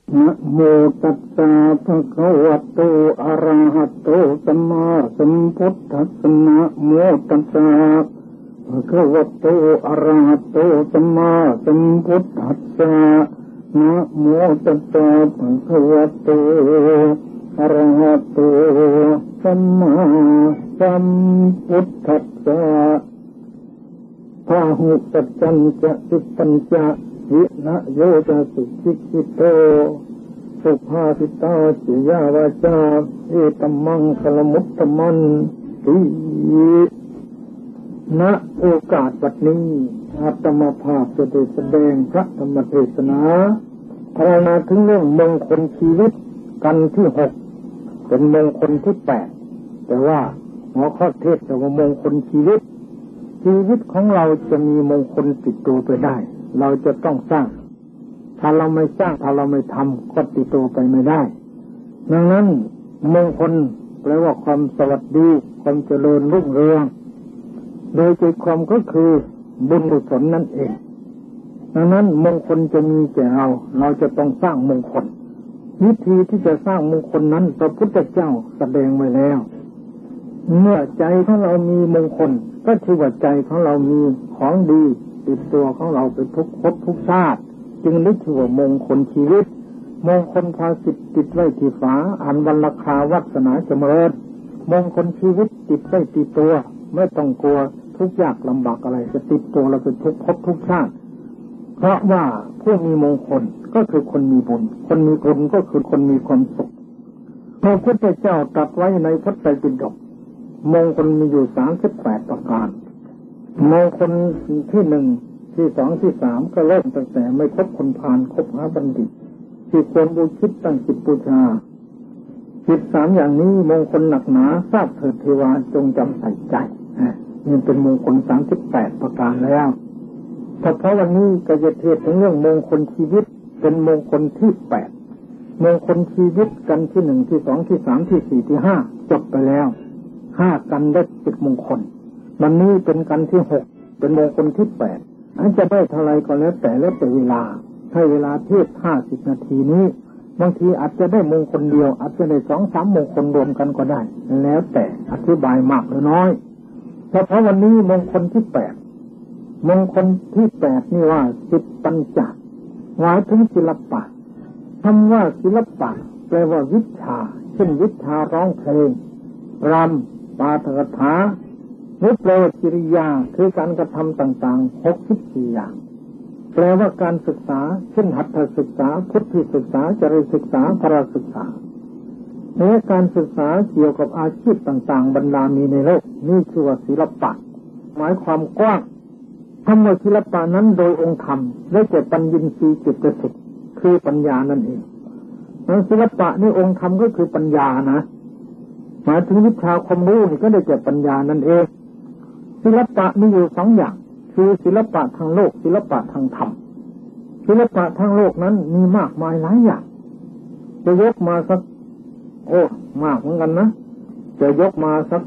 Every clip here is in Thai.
นะโมตัสสะภะคะวะโตอะระหะโตสัมมาสัมพุทธัสสะนะโมตัสสะภะคะวะโตอะระหะโตสัมมาสัมพุทธัสสะนะโมตัสสะภะคะวะโตอะระหะโตสัมมาสัมพุทธัสสะพาหุสัจจัญจะสุปัญจะวินะโยจะสุขิกิโตสุภาสิตาจิยาวาจาเอตัมมังคลมุตตมันติณโอกาสบัดนี้อาตมาภาพจะได้แสดงพระธรรมเทศนาภาวนาถึงเรื่องมงคลชีวิตกันที่6เป็นมงคลที่8แต่ว่าหัวข้อเทศแต่ว่ามงคลชีวิตของเราจะมีมงคลติดตัวไปได้เราจะต้องสร้างถ้าเราไม่สร้างถ้าเราไม่ทำก็ติดตัวไปไม่ได้ดังนั้นมงคลแปลว่าความสวัสดีความเจริญรุ่งเรืองโดยใจความก็คือบุญกุศลนั่นเองดังนั้นมงคลจะมีแก่เราจะต้องสร้างมงคลวิธีที่จะสร้างมงคลนั้นพระพุทธเจ้าแสดงไว้แล้วเมื่อใจของเรามีมงคลก็ชื่อว่าใจของเรามีของดีติดตัวของเราไปทุกภพทุกชาติจึงได้ชื่อว่ามงคลชีวิตมงคลภาสิทธิ์ติดไว้ที่ฝาอันวันราคาวัฒนาเจริญมงคลชีวิตติดไว้ที่ตัวไม่ต้องกลัวทุกข์ยากลำบากอะไรจะติดตัวเราไปทุกภพทุกชาติเพราะว่าผู้มีมงคลก็คือคนมีบุญคนมีบุญก็คือคนมีความสุขพระพุทธเจ้าตรัสไว้ในพระไตรปิฎกมงคลมีอยู่38ประการมงคลที่1ที่2ที่3ก็เริ่มตั้งแต่ไม่คบคนพาลคบหาบัณฑิตที่ควรบูชิตตั้งจิตบูชา13อย่างนี้มงคลหนักหนาทราบเถิดเทวาจงจำใส่ใจนี่เป็นมงคล38ประการแล้วเพราะวันนี้ก็จะเทศน์ถึงเรื่องมงคลชีวิตเป็นมงคลที่8มงคลชีวิตกันที่1ที่2ที่3ที่4ที่5จบไปแล้ว5กันได้10มงคลวันนี้เป็นกันที่6เป็นมงคลที่8อันจะได้เท่าไรก็แล้วแต่เวลาให้เวลาเทศ50นาทีนี้บางทีอาจจะได้มงคลเดียวอาจจะได้ 2-3 มงคลรวมกันก็ได้แล้วแต่อธิบายมากหรือน้อยเพราะวันนี้มงคลที่8มงคลที่8นี่ว่าสิบปัญจหมายถึงศิลปะคำว่าศิลปะแปลว่าวิชาเช่นวิชาร้องเพลงรำปาฐกถาหรือแปลว่ากิริยาคือการกระทำต่างๆ64อย่างแปลว่าการศึกษาเช่นหัตถศึกษาพุทธศึกษาจริยศึกษาพระศึกษาในการศึกษาเกี่ยวกับอาชีพต่างๆบรรดามีในโลกนี่ชื่อว่าศิลปะหมายความกว้างคำว่าศิลปะนั้นโดยองค์ธรรมได้แก่ปัญญินทรีย์จิตสิทธิ์คือปัญญานั่นเองศิลปะนี่องค์ธรรมก็คือปัญญานะหมายถึงวิชาความรู้นี่ก็ได้แก่ปัญญานั่นเองศิลปะมีอยู่2อย่างคือศิลปะทางโลกศิลปะทางธรรมศิลปะทางโลกนั้นมีมากมายหลายอย่างจะยกมาสักมากเหมือนกันนะจะยกมาสัก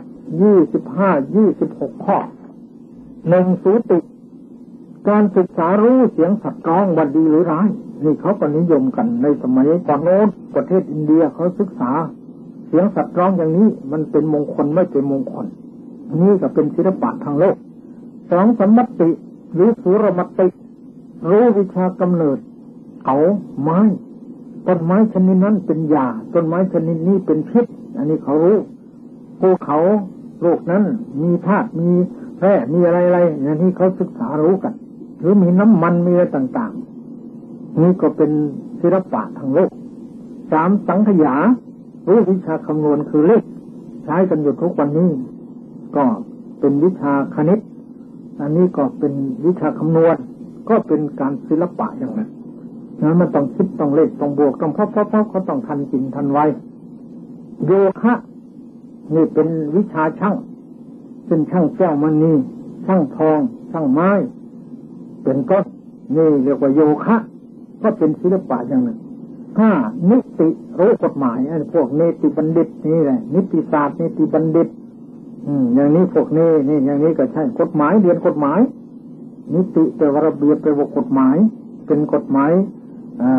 25-26 ข้อ1สูติการศึกษารู้เสียงสัตว์ร้องว่าดีหรือร้ายนี่เขาก็นิยมกันในสมัยก่อนโน้นประเทศอินเดียเขาศึกษาเสียงสัตว์ร้องอย่างนี้มันเป็นมงคลไม่เป็นมงคลนี่ก็เป็นศิลปะทางโลก2สัมมติหรือสุรมติรู้วิชากำเนิดเขาไม้ต้นไม้ชนิดนั้นเป็นยาต้นไม้ชนิดนี้เป็นพิษอันนี้เขารู้ภูเขาโลกนั้นมีธาตุมีแร่มีอะไรๆอย่างนี้เขาศึกษารู้กันหรือมีน้ำมันมีอะไรต่างๆนี่ก็เป็นศิลปะทางโลก3สังขยารู้วิชาคำนวณคือเลขใช้กันอยู่ทุกวันนี้ก็เป็นวิชาคณิตอันนี้ก็เป็นวิชาคำนวณก็เป็นการศิลปะอย่างนั้นมันต้องคิดต้องเลขต้องบวกต้องเพราะเขาต้องทันจินทันไวโยคะนี่เป็นวิชาช่างเป็นช่างแก้วมณีช่างทองช่างไม้เป็นต้นนี่เรียกว่าโยคะก็เป็นศิลปะอย่างนั้นนิติรู้กฎหมายไอ้พวกเนติบัณฑิตนี่แหละนิติศาสตร์นิติบัณฑิตอย่างนี้พวกนี้อย่างนี้ก็ใช่กฎหมายเรียนกฎหมายนิติแปลว่าระเบียบแปลว่ากฎหมายเป็นกฎหมาย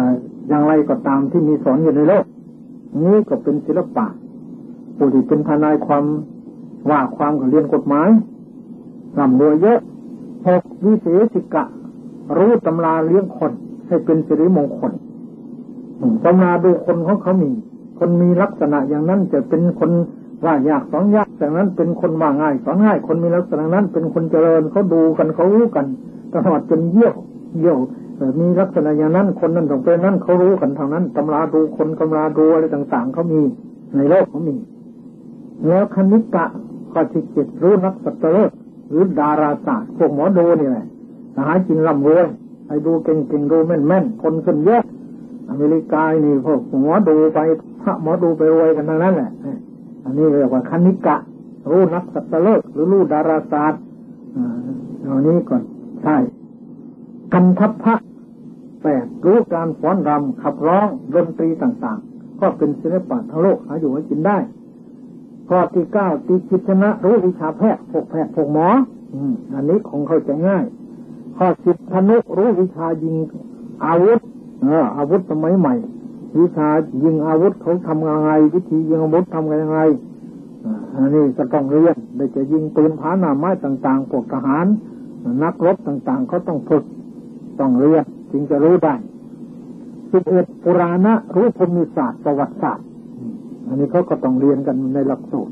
อย่างไรก็ตามที่มีสอนอยู่ในโลกนี้ก็เป็นศิลปะผู้ที่เป็นทนายความว่าความก็เรียนกฎหมายร่ำรวยเยอะ6วิเศษกะรู้ตำราเลี้ยงคนให้เป็นสิริมงคลตำราดูคนของเขามีคนมีลักษณะอย่างนั้นจะเป็นคนว่ายากสอนยากจากนั้นเป็นคนว่าง่ายสอนง่ายคนมีลักษณะนั้นเป็นคนเจริญเขาดูกันเขารู้กันตลอดจนเยี่ยวมีลักษณะอย่างนั้นคนนั้นต้องเป็นนั้นเขารู้กันทางนั้นตำราดูคนตำราดูอะไรต่างๆเขามีในโลกเขามีแล้วคณิกะข้อที่7รู้นักสัตว์โลกหรือดาราศาสตร์พวกหมอดูนี่แหละหากินร่ำรวยให้ดูเก่งๆดูแม่นๆคนขึ้นเยอะอเมริกานี่พวกหมอดูไปพระหมอดูไปรวยกันทั้งนั้นแหละอันนี้เรียกว่าคณิกะรู้นักสัตว์โลกหรือรู้ดาราศาสตร์เหล่านี้ก่อนใช่กันทัพพะ8รู้การฟ้อนรำขับร้องดนตรีต่างๆก็เป็นศิลปะทั้งโลกหาอยู่ให้กินได้ข้อที่9ติชิตนะรู้วิชาแพทย์พวกแพทย์พวกหมออันนี้คงเข้าใจง่ายข้อ10ธนุรู้วิชายิงอาวุธอาวุธสมัยใหม่วิชายิงอาวุธเขาทำยังไงวิธียิงอาวุธทำกันยังไงอันนี้ก็ต้องเรียนได้จะยิงปืนผาหน้าไม้ต่างๆพวกทหารนักรบต่างๆเขาต้องฝึกต้องเรียนจึงจะรู้ได้11ปุราณะรู้ภูมิศาสตร์ประวัติศาสตร์อันนี้เขาก็ต้องเรียนกันในหลักสูตร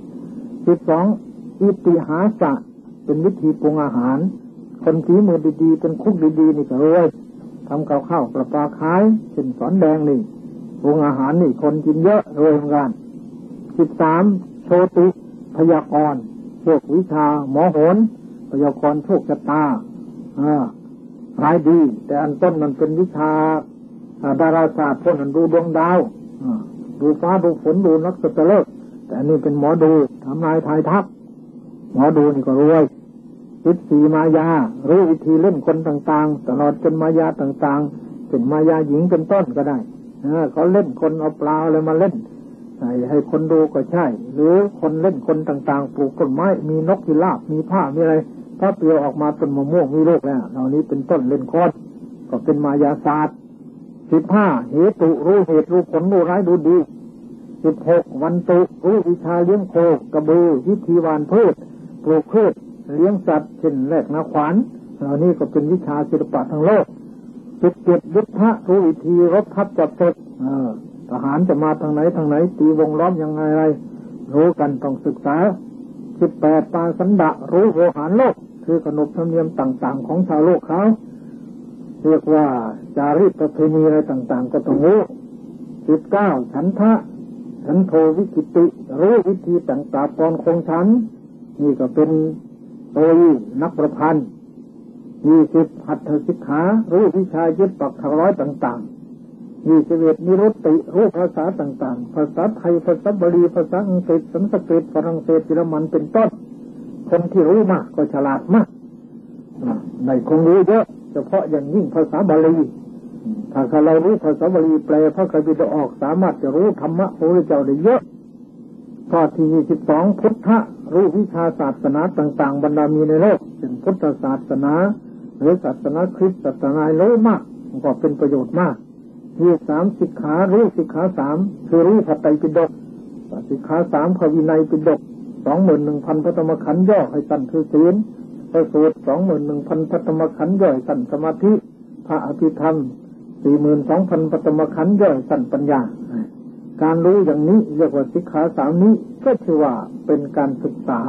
12อิติหาสะเป็นวิธีปรุงอาหารคนฝีมือดีๆเป็นคุกดีๆนี่ก็รวยทำกับข้าวประปาขายเช่นสอนแดงนี่ปรุงอาหารนี่คนกินเยอะรวยเหมือนกัน13โชติพยากรณ์พวกวิชาหมอโหรพยากรณ์โชคชะตารายดีแต่อันต้นมันเป็นวิชาดาราศาสตร์พวกนั้นดูดวงดาวดูฟ้าดูฝนดูนักสัตว์โลกแต่อันนี้เป็นหมอดูทำนายทายทักหมอดูนี่ก็รวย14มายารู้วิธีเล่นคนต่างๆตลอดจนมายาต่างๆเป็นมายาหญิงเป็นต้นก็ได้เขาเล่นคนเอาปลาอะไรมาเล่นให้คนดูก็ใช่หรือคนเล่นคนต่างๆปลูกต้นไม้มีนกพิราบมีผ้ามีอะไรถ้าเปลี่ยวออกมาต้นมะม่วงมีโรคแล้วเหล่านี้เป็นต้นเล่นคนก็เป็นมายาศาสตร์15เหตุรู้เหตุรู้ผลรู้ร้ายรู้ดี16วันตุรู้วิชาเลี้ยงโคกระบือวิธีหว่านพืชปลูกพืชเลี้ยงสัตว์เช่นแรกนาขวานเหล่านี้ก็เป็นวิชาศิลปะทั้งโลก17ยุทธะรู้วิธีรบทัพจับศึกทหารจะมาทางไหนตีวงล้อมยังไงอะไรรู้กันต้องศึกษา18ปาสันดะรู้โวหารโลกคือขนบธรรมเนียมต่างๆของชาวโลกเขาเรียกว่าจารีตประเพณีอะไรต่างๆก็ต้องรู้19ฉันทะฉันโทวิกิติรู้วิธีต่างๆปอนคงฉันนี่ก็เป็นโอยนักประพันธ์20หัตถสิกขารู้วิชายึดปักถักร้อยต่างๆ21นิรุตติรู้ภาษาต่างๆภาษาไทยภาษาบาลีภาษาอังกฤษสันสกฤตฝรั่งเศสเยอรมันเป็นต้นคนที่รู้มากก็ฉลาดมากในคงรู้เยอะเฉพาะอย่างยิ่งภาษาบาลีถ้าเรารู้ภาษาบาลีแปลพระคัมภีร์ออกสามารถจะรู้ธรรมะพระพุทธเจ้าได้เยอะข้อที่22พุทธะรู้วิชาศาสนาต่างๆบรรดามีในโลกเช่นพุทธศาสนาหรือศาสนาคริสต์ศาสนารู้มากก็เป็นประโยชน์มาก23สิกขารู้สิกขา3คือรู้พระไตรปิฎกสิกขา3พระวินัยปิฎก 21,000 พระธรรมขันธ์ย่อให้สั้นคือศีลพระสูตร 21,000 พระธรรมขันธ์ย่อให้สั้นสมาธิพระอภิธรรม 42,000 พระธรรมขันธ์ย่อให้สั้นปัญญาการรู้อย่างนี้เรียกว่าสิกขา3นี้ก็ชื่อว่าเป็นการศึกษา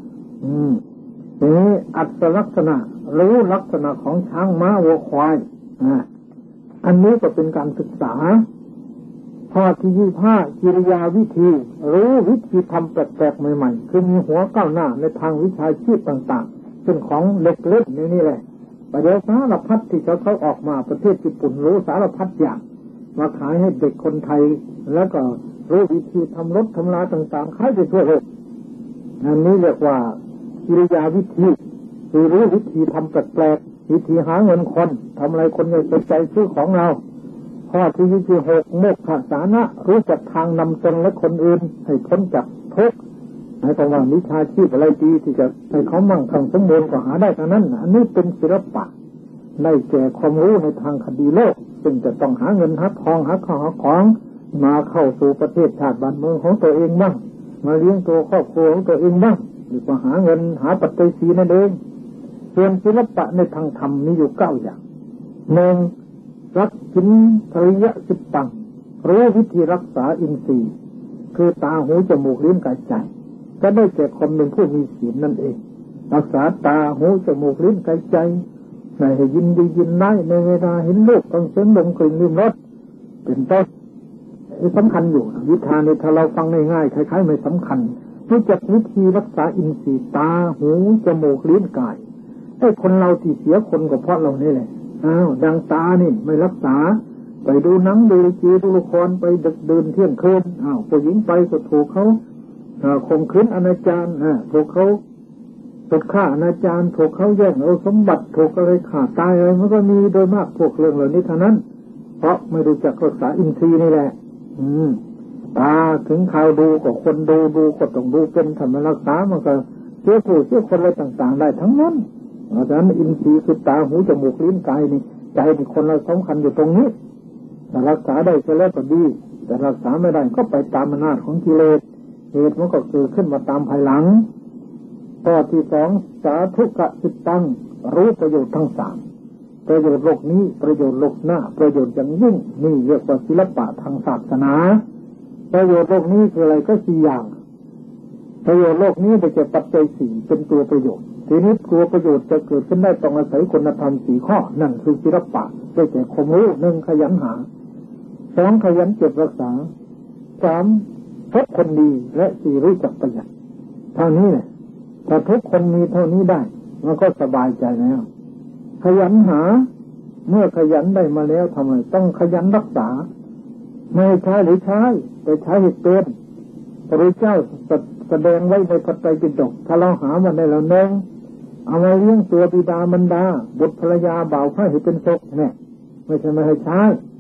นี้อัตลักษณะรู้ลักษณะของช้างม้าวัวควายอันนี้ก็เป็นการศึกษาข้อที่25กิริยาวิธีรู้วิธีทำแปลกๆใหม่ๆคือมีหัวก้าวหน้าในทางวิชาชีพต่างๆเช่นของเล็กเล็กนี่แหละประเดี๋ยวสารพัดที่เขาออกมาประเทศญี่ปุ่นรู้สารพัดอย่างมาขายให้เด็กคนไทยแล้วก็รู้วิธีทำรถทำลาต่างๆขายไปทั่วโลกอันนี้เรียกว่ากิริยาวิธีคือรู้วิธีทำแปลกๆวิธีหาเงินคนทำอะไรคนไม่สนใจซื้อของเราข้อที่26โมกขสานะรู้จักทางนำตนและคนอื่นให้พ้นจากทุกข์หมายความว่าวิชาชีพอะไรดีที่จะให้เขามั่งคั่งสมบูรณ์ก็หาได้ทั้งนั้นอันนี้เป็นศิลปะได้แก่ความรู้ในทางคดีโลกจึงจะต้องหาเงินหาทองหาข้าวหาของมาเข้าสู่ประเทศชาติบ้านเมืองของตัวเองบ้างมาเลี้ยงตัวครอบครัวของตัวเองบ้างหรือว่าหาเงินหาปัจจัยสีนั่นเองส่วนศิลปะในทางธรรมมีอยู่9อย่างหนึ่งรักขินทริยสิตังรู้วิธีรักษาอินทรีย์คือตาหูจมูกลิ้นกายใจก็ได้แก่คนเป็นผู้มีศีลนั่นเองรักษาตาหูจมูกลิ้นกายใจไม่ให้ยินดียินร้ายในเวลาเห็นรูปต้องเสียงดมกลิ่นลิ้มรสเป็นต้นสำคัญอยู่วิธาในถ้าเราฟังง่ายๆคล้ายๆไม่สำคัญรู้จักวิธีรักษาอินทรีย์ตาหูจมูกลิ้นกายไอ้คนเราที่เสียคนก็เพราะเรานี่แหละดังตานี่ไม่รักษาไปดูหนังดูจีดูละครไปดึกดื่นเที่ยงคืนผู้หญิงไปก็ถูกเขาข่มขืนอนาจารถูกเขาถูกฆ่าอนาจารถูกเขาแย่งเอาสมบัติถูกอะไรฆ่าตายอะไรมันก็มีโดยมากพวกเรื่องเหล่านี้เท่านั้นเพราะไม่รู้จักรักษาอินทรีย์นี่แหละตาถึงข่าวดูก็คนดูก็ต้องดูเป็นธรรมรักษามันก็เชื่อผู้เชื่อคนอะไรต่างๆได้ทั้งนั้นเพราะฉะนั้นอินทรีย์คือตาหูจมูกลิ้นกายนี่ใจเป็นคนเราสำคัญอยู่ตรงนี้แต่รักษาได้ก็แล้วก็ดีแต่รักษาไม่ได้ก็ไปตามอำนาจของกิเลสเหตุมันก็เกิดขึ้นมาตามภายหลังข้อที่สองสาธุกะจิตตังรู้ประโยชน์ทั้งสามประโยชน์โลกนี้ประโยชน์โลกหน้าประโยชน์อย่างยิ่งนี่เรียกว่าศิลปะทางศาสนาประโยชน์โลกนี้คืออะไรก็4อย่างประโยชน์โลกนี้ได้แก่ปัจจัย4เป็นตัวประโยชน์ทีนี้ตัวประโยชน์จะเกิดขึ้นได้ต้องอาศัยคุณธรรม4ข้อนั่นคือศิลปะได้แก่ความรู้1ขยันหา2ขยันเก็บรักษา3พบคนดีและ4รู้จักประหยัดเท่านี้แหละถ้าทุกคนมีเท่านี้ได้มันก็สบายใจแล้วขยันหาเมื่อขยันได้มาแล้วทำไมต้องขยันรักษาไม่ใช้หรือใช้แต่ใช้ให้เป็นพระเจ้าแสดงไว้ในพระไตรปิฎกถ้าเราหามันได้แล้วนึงเอามาเลี้ยงตัวบิดามารดาบุตรภรรยาบ่าวให้เป็นศพเนี่ยไม่ใช่ไม่ให้ใช้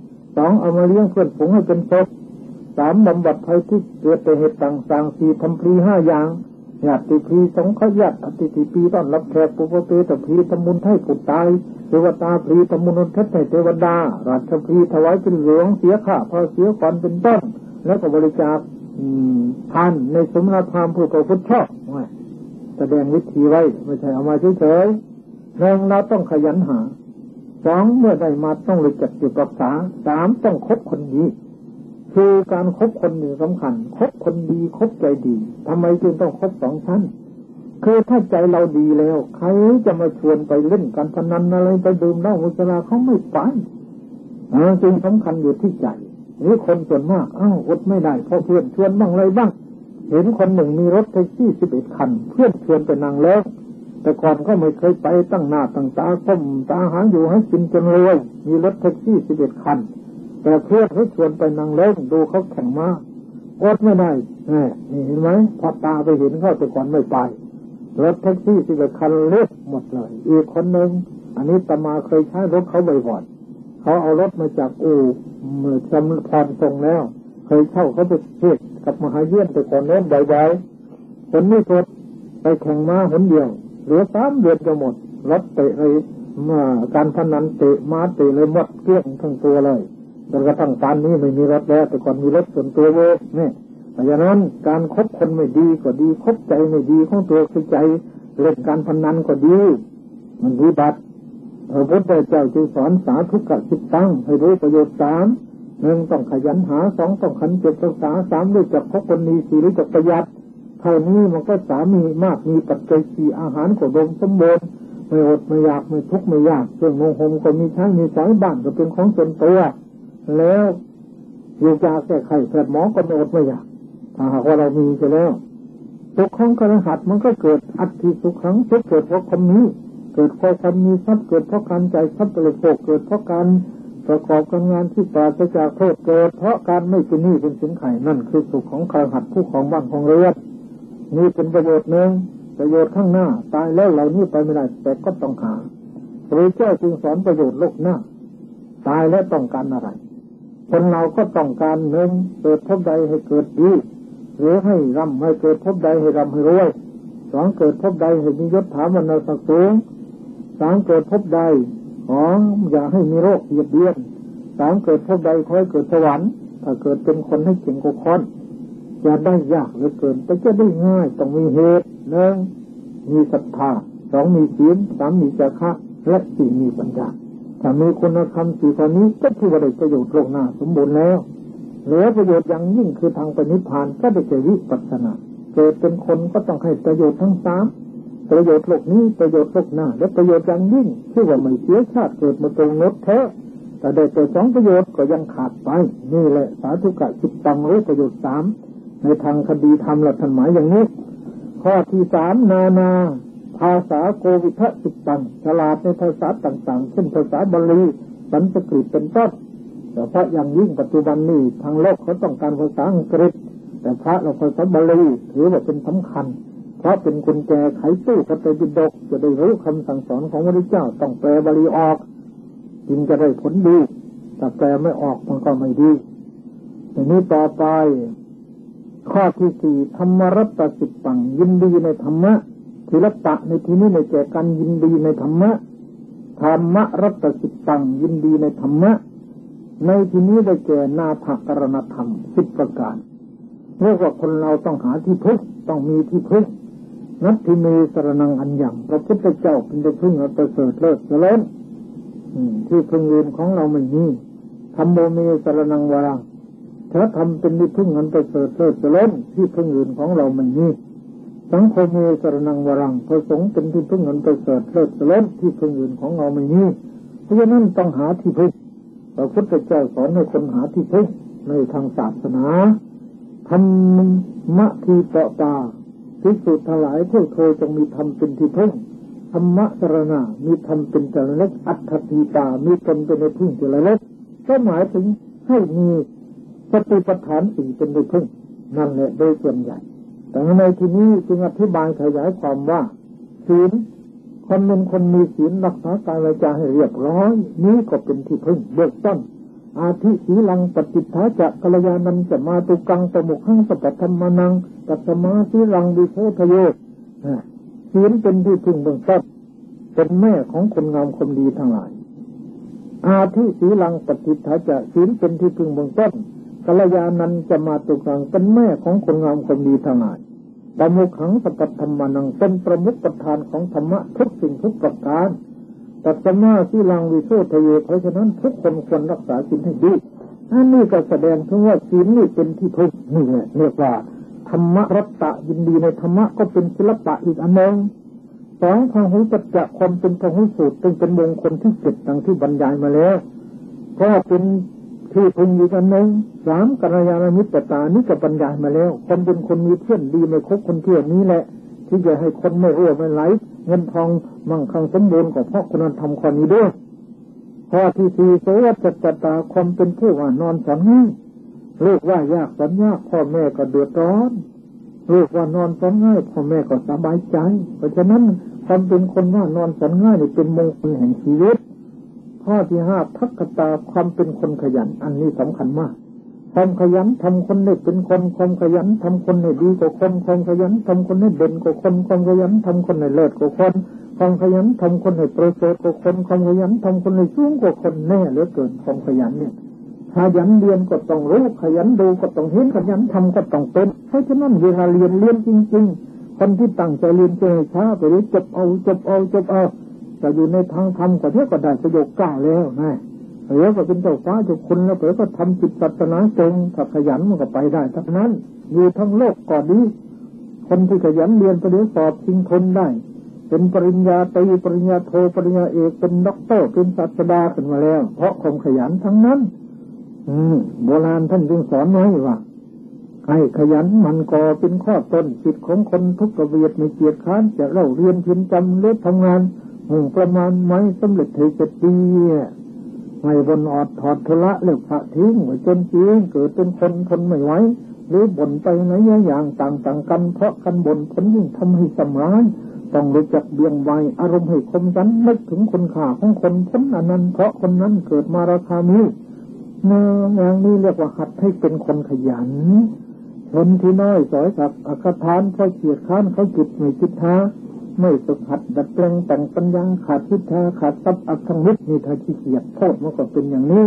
2เอามาเลี้ยงเพื่อนฝูงให้เป็นศพ3บำบัดภัยที่เกิดแต่เหตุต่างๆ4ทำพรี5อย่างญาติพรีสงฆ์ญาติอติพรีต้อนรับแขกปุปเปตพรีทำบุญให้ผู้ตายเทวตาพรีทำบุญให้เทวดาราชพรีถวายเป็นหลวงเสียค่าพระเสียขวัญเป็นต้นแล้วก็บริจาคทานในสมณธรรมผู้ประพฤติชอบแสดงวิธีไว้ไม่ใช่เอามาเฉยๆเราต้องขยันหา2เมื่อได้มาต้องรู้จักเก็บรักษา3ต้องคบคนดีคือการคบคนนี่สำคัญคบคนดีคบใจดีทำไมจึงต้องคบ2ชั้นคือถ้าใจเราดีแล้วใครจะมาชวนไปเล่นการพนันอะไรไปดื่มเหล้ามุสลาเขาไม่ไปจึงสำคัญอยู่ที่ใจนี่คนส่วนมากอดไม่ได้เพราะเพื่อนชวนบ้างอะไรบ้างเห็นคนหนึ่งมีรถแท็กซี่11คันเพื่อนชวนไปนั่งแล้วแต่ก่อนก็ไม่เคยไปตั้งหน้าตั้งตาก้มตาหาอยู่ให้กินจนรวยมีรถแท็กซี่11คันแต่เพื่อนเขาชวนไปนั่งแล้วดูเขาแข่งม้าอดไม่ได้นี่เห็นไหมพอตาไปเห็นเขาแต่ก่อนไม่ไปรถแท็กซี่11คันเล็กหมดเลยอีกคนหนึ่งอันนี้ตมาเคยใช้รถเขาบ่อยๆเขาเอารถมาจากอู่จำพรส่งแล้วเคยเช่าเขาไปเทศกับมหาเยี่ยนแต่ก่อนโน้นบ่อยๆคนนี้ทดไปแข่งม้าหนเดียวเหลือ3 เดือนจะหมดรถเตะเลยการพนันเตะม้าเตะเลยหมดเกลี้ยงทั้งตัวเลยจนกระทั่งตอนนี้ไม่มีรถแล้วแต่ก่อนมีรถส่วนตัวเว้ยนี่เพราะฉะนั้นการคบคนไม่ดีก็ดีคบใจไม่ดีของตัวคือใจเล่นการพนันก็ดีมันวิบัติพระพุทธเจ้าจึงสอนสาธุกะจิตตังให้รู้ประโยชน์3 1ต้องขยันหา2ต้องขันเก็บรักษา3รู้จักคบคนดี4รู้จักประหยัดเท่านี้มันก็สามีมากมีปัจจัย4อาหารก็ดมสมบูรณ์ไม่อดไม่อยากไม่ทุกข์ไม่ยากเครื่องนุ่งห่มก็มีใช้มีสายบ้านก็เป็นของส่วนตัวแล้วอยู่ยาแก้ไขแผลหมอก็ไม่อดไม่อยากถ้าหากว่าเรามีจะแล้วทุกของกระหัตมันก็เกิดอัตถิสุขังเกิดเพราะคนนี้เกิดเพราะคนมีทรัพย์เกิดเพราะการใจทรัพย์บริโภคเกิดเพราะการประกอบการงานที่ปราศจากโทษเกิดเพราะการไม่เป็นหนี้เป็นสินไขนั่นคือสุขของกระหัตผู้ของบ้านของเรือนนี่เป็นประโยชน์หนึ่งประโยชน์ข้างหน้าตายแล้วเหล่านี้ไปไม่ได้แต่ก็ต้องหาพระเจ้าจึงสอนประโยชน์โลกหน้าตายแล้วต้องการอะไรคนเราก็ต้องการ1เกิดพบใดให้เกิดดีหรือให้ร่ำให้เกิดพบใดให้ร่ำให้รวย2เกิดพบใดให้มียศถาบรรดาศักดิ์สูง3เกิดพบใดอย่าให้มีโรคเบียดเบียน 3เกิดพบใดขอให้เกิดสวรรค์ถ้าเกิดเป็นคนให้เก่งกว่าคนจะได้ยากเหลือเกินแต่จะได้ง่ายต้องมีเหตุ 1มีศรัทธา2มีศีล3มีจาคะและ4มีปัญญาถ้ามีคุณธรรม4ข้อนี้ก็ถือว่าได้ประโยชน์โลกหน้าสมบูรณ์แล้วเหลือประโยชน์อย่างยิ่งคือทางไปนิพพานก็ได้แก่วิปัสสนาเกิดเป็นคนก็ต้องให้ประโยชน์ทั้ง3ประโยชน์โลกนี้ประโยชน์โลกหน้าและประโยชน์อย่างยิ่งที่ว่าไม่เสียชาติเกิดมาตรงนดแท้แต่ได้แต่2ประโยชน์ก็ยังขาดไปนี่แหละสาธุกะจิตตังรู้ประโยชน์3ในทางคดีธรรมหลักท่านหมายอย่างนี้ข้อที่3นาภาษาโกวิทะจิตตังฉลาดในภาษาต่างๆเช่นภาษาบาลีสันสกฤตเป็นต้นแต่เพราะอย่างยิ่งปัจจุบันนี้ทางโลกเขาต้องการภาษาอังกฤษแต่พระเราภาษาบาลีถือว่าเป็นสำคัญเพราะเป็นกุญแจไขตู้พระไตรปิฎกจะได้รู้คำสั่งสอนของพระพุทธเจ้าต้องแปลบาลีออกจึงจะได้ผลดีแต่แปลไม่ออกมันก็ไม่ดีทีนี้ต่อไปข้อที่4ธรรมรัตตสิปังยินดีในธรรมะศิลปะในที่นี้ในแก่การยินดีในธรรมะธรรมรัตตสิปังยินดีในธรรมะในที่นี้ได้แก่นาภกรณธรรม10ประการเรียกว่าคนเราต้องหาที่พึ่งต้องมีที่พึ่งนัตถิเมสรณังอัญญังพระพุทธเจ้าเป็นที่พึ่งอันประเสริฐเลิศเจริญที่พึ่งอื่นของเราไม่มีธัมโมเมสรณังวรังถ้าทำเป็นที่พึ่งอันประเสริฐเลิศเจริญที่พึ่งอื่นของเราไม่มีสังโฆเมสรณังวรังพระสงฆ์เป็นที่พึ่งอันประเสริฐเลิศเจริญที่พึ่งอื่นของเราไม่มีเพราะฉะนั้นต้องหาที่พึ่งพระพุทธเจ้าสอนให้คนหาที่พึ่งในทางศาสนาธรรมะทีเปาะตาภิกษุทั้งหลายพวกเธอจงมีธรรมเป็นที่พึ่งธรรมะสรณะมีธรรมเป็นจรณะอัตถทีตามีตนเป็นที่พึ่งจรณะก็หมายถึงให้มีสติปัฏฐาน4เป็นที่พึ่งนั่นแหละโดยส่วนใหญ่แต่ในที่นี้จึงอธิบายขยายความว่าศีลคนเป็นคนมีศีลรักษากายวาจาให้เรียบร้อยนี้ก็เป็นที่พึ่งเบื้องต้นอาทิศีลังปฏิทาจะกัลยาณันจะมาตุกังตมุขังสัพพธรรมนังตัสมาศีลังดิโพทโยศีลเป็นที่พึ่งเบื้องต้นเป็นแม่ของคนงามคนดีทั้งหลายอาทิศีลังปฏิทาจะศีลเป็นที่พึ่งเบื้องต้นกัลยาณันจะมาตุกังเป็นแม่ของคนงามคนดีทั้งหลายตมุขังสัพพธรรมนังเป็นประมุขประธานของธรรมะทุกสิ่งทุกประการตัสมาศีลังวิโสทโยเพราะฉะนั้นทุกคนควรรักษาศีลให้ดีอันนี้ก็แสดงถึงว่าศีลนี่เป็นที่พึ่งนี่แหละเรียกว่าธรรมรัตตะยินดีในธรรมะก็เป็นศิลปะอีกอันหนึ่ง2พหุปัจจะความเป็นพหุสูตรเป็นมงคลที่7ดังที่บรรยายมาแล้วก็เป็นที่พึ่งอีกอันหนึ่ง3กัลยาณมิตรตานี่ก็บรรยายมาแล้วคนเป็นคนมีเพื่อนดีไม่คบคนเที่ยวนี้แหละที่จะให้คนไม่รั่วไม่ไหลเงินทองมั่งคั่งสมบูรณ์ก็เพราะคุณธรรมข้อนี้ด้วยข้อที่4โสวัจจตาความเป็นผู้ว่านอนสอนง่ายลูกว่ายากสอนยากพ่อแม่ก็เดือดร้อนลูกว่านอนสอนง่ายพ่อแม่ก็สบายใจเพราะฉะนั้นความเป็นคนว่านอนสอนง่ายนี่เป็นมงคลแห่งชีวิตข้อที่5ทักขตาความเป็นคนขยันอันนี้สำคัญมากความขยันทำคนให้เป็นคนความขยันทำคนให้ดีกว่าคนความขยันทำคนให้เด่นกว่าคนความขยันทำคนให้เลิศกว่าคนความขยันทำคนให้ประเสริฐกว่าคนความขยันทำคนให้สูงกว่าคนแน่เหลือเกินความขยันเนี่ยขยันเรียนก็ต้องรู้ขยันดูก็ต้องเห็นขยันทำก็ต้องเป็นเพราะฉะนั้นเวลาเรียนจริงๆคนที่ตั้งใจเรียนจะช้าไปเรียนจบเอาจะอยู่ในทางธรรมก็เท่ากับได้ประโยชน์9แล้วนะเดี๋ยวก็เป็นเจ้าฟ้าเจ้าคุณแล้วเดี๋ยวก็ทำจิตศาสนาเก่งถ้าขยันมันก็ไปได้ทั้งนั้นอยู่ทั้งโลกก็ดีคนที่ขยันเรียนประเดี๋ยวสอบชิงทุนได้เป็นปริญญาตรีปริญญาโทปริญญาเอกเป็นด็อกเตอร์เป็นศาสตราขึ้นมาแล้วเพราะความขยันทั้งนั้นโบราณท่านจึงสอนไว้ว่าให้ขยันมันก่อเป็นข้อต้นจิตของคนทุกกระเบียดไม่เกียจค้านจะเล่าเรียนเพียรจำเล็บทำงานมุ่งประมาณไม้สำเร็จเทจะดีไม่บนอดถอดทุละเลิกพระทิ้งไว้จนจริงเกิดเป็นคนทนไม่ไหวหรือบ่นไปไหนอย่างต่างกันเพราะกันบ่นผลยิ่งทำให้สำร้ายต้องรู้จักเบี่ยงไวอารมณ์ให้คมสันนึกถึงคนข่าของคนพ้นอนันต์เพราะคนนั้นเกิดมาราคามีอย่างนี้เรียกว่าหัดให้เป็นคนขยันชนที่น้อยสอยสักอักทานเพราะเกียจค้านเขาจิตไม่จิตท้าไม่ฝึกหัดดัดแปลงแต่งปัญญาขาดทิฏฐาขาดทรัพย์อักขังนิดนี่ถ้าขี้เกียจโทษมันก็เป็นอย่างนี้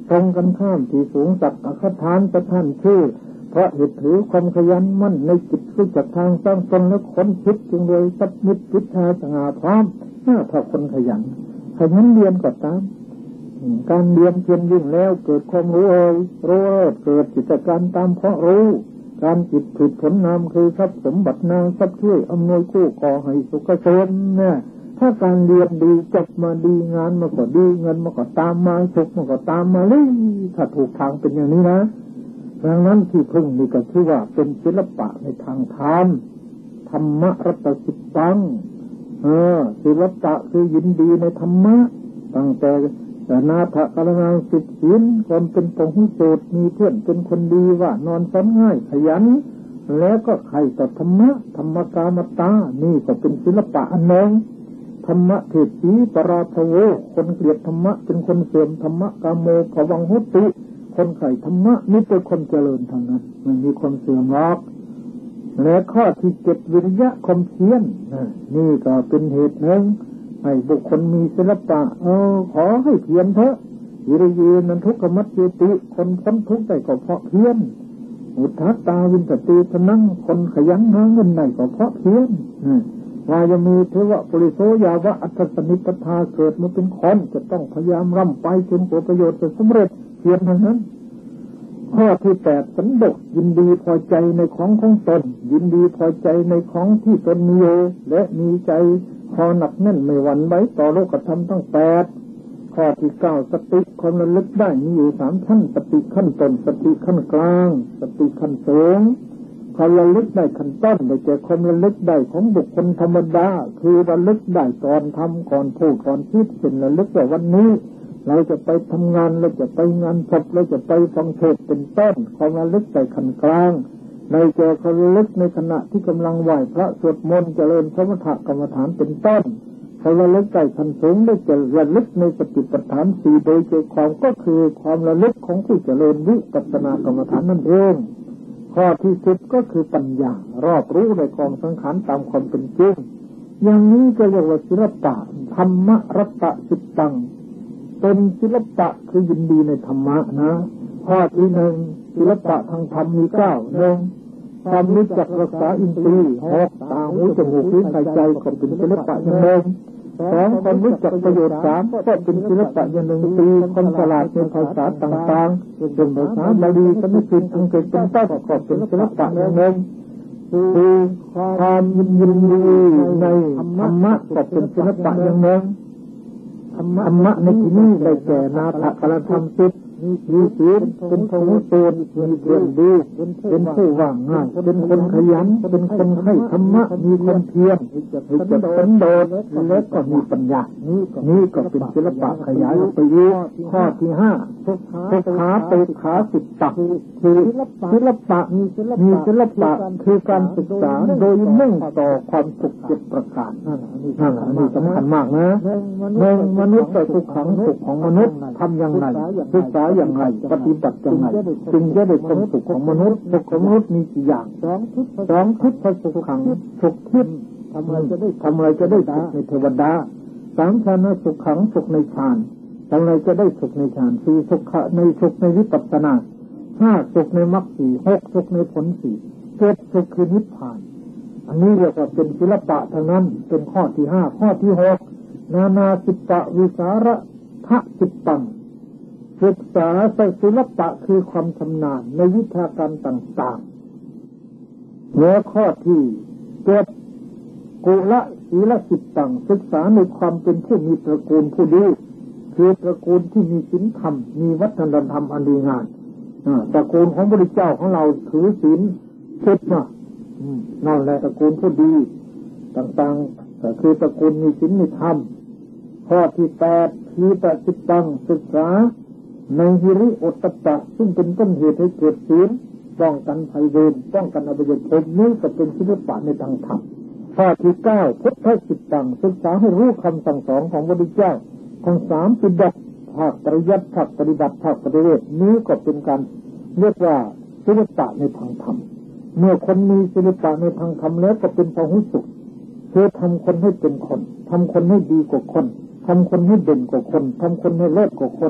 ตรงกันข้ามที่สูงสักดิ์อัคฐานประท่านชื่อเพราะเหตุถือความขยันมั่นในจิตรู้จักทางสร้างตนและค้นคิดจึงเลยสับมิตรวิชาสง่าพร้อมถ้าคนขยันเรียนก็ตามการเรียนเพียรยิ่งแล้วเกิดความรู้เกิดจิตการตามเพราะรู้การจิตผุดผลนามคือทรัพย์สมบัตินางทรัพย์ช่วยอำนวยคู่ก่อให้สุขเสนเนี่ยถ้าการเรียนดีจบมาดีงานมาก็ดีเงินมาก็ตามมาสุขมาก็ตามมาเลยถ้าถูกทางเป็นอย่างนี้นะดังนั้นที่พึ่งนี่ก็ชื่อว่าเป็นศิลปะในทางธรรมธรรมรัตสิตังศิลปะคือยินดีในธรรมะตั้งแต่นาถกรณังสิบศีลความเป็นปงโสดมีเพื่อนเป็นคนดีว่านอนฝันง่ายขยันแล้วก็ใครต่อธรรมะธรรมกามตานี่ก็เป็นศิลปะอันหนึ่งธรรมะเทศีปราภโวคนเกลียดธรรมะเป็นคนเสื่อมธรรมะกามโมภวังหุติคนไข่ธรรมะนี่เป็นคนเจริญทางนั้นไม่มีคนเสื่อมหรอกและข้อที่7วิริยะความเพียรนี่ก็เป็นเหตุหนึ่งให้บุคคลมีศิลปะขอให้เพียรเถอะวิริยนันทุกขมัจเจติคนพ้นทุกข์ได้ก็เพราะเพียรอุทธัตตาวินตติพนังคนขยันหาเงินได้ก็เพราะเพียรวายมีเทวะปุริโสยาวะอัตถสนิปทาเกิดมาเป็นคนจะต้องพยายามร่ำไปจนประโยชน์จะสำเร็จเพียรทั้งนั้นข้อที่8สันโดษยินดีพอใจในของตนยินดีพอใจในของที่ตนมีอยู่และมีใจพอหนักแน่นไม่หวั่นไหวต่อโลกธรรมทั้ง8ข้อที่9สติความระลึกได้มีอยู่3ขั้นสติขั้นต้นสติขั้นกลางสติขั้นสูงความระลึกได้ขั้นต้นได้แก่ความระลึกได้ของบุคคลธรรมดาคือระลึกได้ก่อนทำก่อนพูดก่อนคิดเป็นระลึกว่าวันนี้เราจะไปทำงานเราจะไปงานศพเราจะไปฟังเทศน์เป็นต้นความระลึกได้ขั้นกลางในแก่ความระลึกในขณะที่กำลังไหว้พระสวดมนต์เจริญสมถกรรมฐานเป็นต้นความระลึกได้ขั้นสูงได้แก่ระลึกในสติปัฏฐาน4โดยใจความก็คือความระลึกของผู้เจริญวิปัสสนากรรมฐานนั่นเองข้อที่10ก็คือปัญญารอบรู้ในกองสังขารตามความเป็นจริงอย่างนี้ก็เรียกว่าศิลปะธรรมรัตสิตังเป็นศิลปะคือยินดีในธรรมะนะข้อที่1ศิลปะทางธรรมมี9ความรู้จักรักษาอินทรีย์6ตาหูจมูกลิ้นกายใจก็เป็นศิลปะอย่างหนึ่ง2ความรู้จักประโยชน์3ก็เป็นศิลปะอย่างหนึ่ง4ความฉลาดในภาษาต่างๆเป็นภาษาบาลีสันสกฤตอังกฤษเป็นต้นก็เป็นศิลปะอย่างหนึ่งความยินดีในธรรมะก็เป็นศิลปะอย่างหนึ่งธรรมะในที่นี้ได้แก่นาถกรธรรม10มีศีลเป็นพหุสูตรมีเพื่อนดีเป็นผู้ว่างง่ายเป็นคนขยันเป็นคนให้ธรรมะมีความเพียรจะสันโดษและก็มีปัญญานี่ก็เป็นศิลปะขยายไปอีกข้อที่5สุขาเปขาสิตตะคือศิลปะมีศิลปะคือการศึกษาโดยมุ่งต่อความสุข7ประการนั่นอันนี้สำคัญมากนะมนุษย์แต่สุขขังสุขของมนุษย์ทำอย่างไรศึกษาอย่างไรปฏิบัติอย่างไรจึงจะได้ความสุขของมนุษย์สุขของมนุษย์มีกี่อย่าง2ทิพย์สุขขังสุขทิพย์ทำอะไรจะได้สุขในเทวดา3ฌานสุขขังสุขในฌานทำอะไรจะได้สุขในฌาน4สุขในสุขในวิปัสสนา5สุขในมรรค4 6สุขในผล4 7สุขคือนิพพานอันนี้เรียกว่าเป็นศิลปะทางนั้นเป็นข้อที่5ข้อที่6นานาสิปะวิสาระทะสิปังศึกษาศิลปะคือความชำนาญในวิชาการต่างๆและข้อที่7กุละศีลสิตังศึกษาในความเป็นผู้มีตระกูลผู้ดีคือตระกูลที่มีศีลธรรมมีวัฒนธรรมอันดีงามตระกูลของพระพุทธเจ้าของเราถือศีล10นะนั่นแหละตระกูลผู้ดีต่างๆก็คือตระกูลมีศีลมีธรรมข้อที่8คือปฏิตังศึกษาในหิริโอตตัปปะซึ่งเป็นต้นเหตุให้เกิดศีลป้องกันภัยเวรป้องกันอบายภูมินี้ก็เป็นศิลปะในทางธรรมข้อที่9พุทธสิตตังศึกษาให้รู้คำสั่งสอนของพระพุทธเจ้าทั้ง3ปิฎกภาคปริยัติภาคปฏิบัติภาคปฏิเวทนี้ก็เป็นการเรียกว่าศิลปะในทางธรรมเมื่อคนมีศิลปะในทางธรรมแล้วก็เป็นพหุสุขคือทำคนให้เป็นคนทำคนให้ดีกว่าคนทำคนให้เด่นกว่าคนทำคนให้เลิศกว่าคนท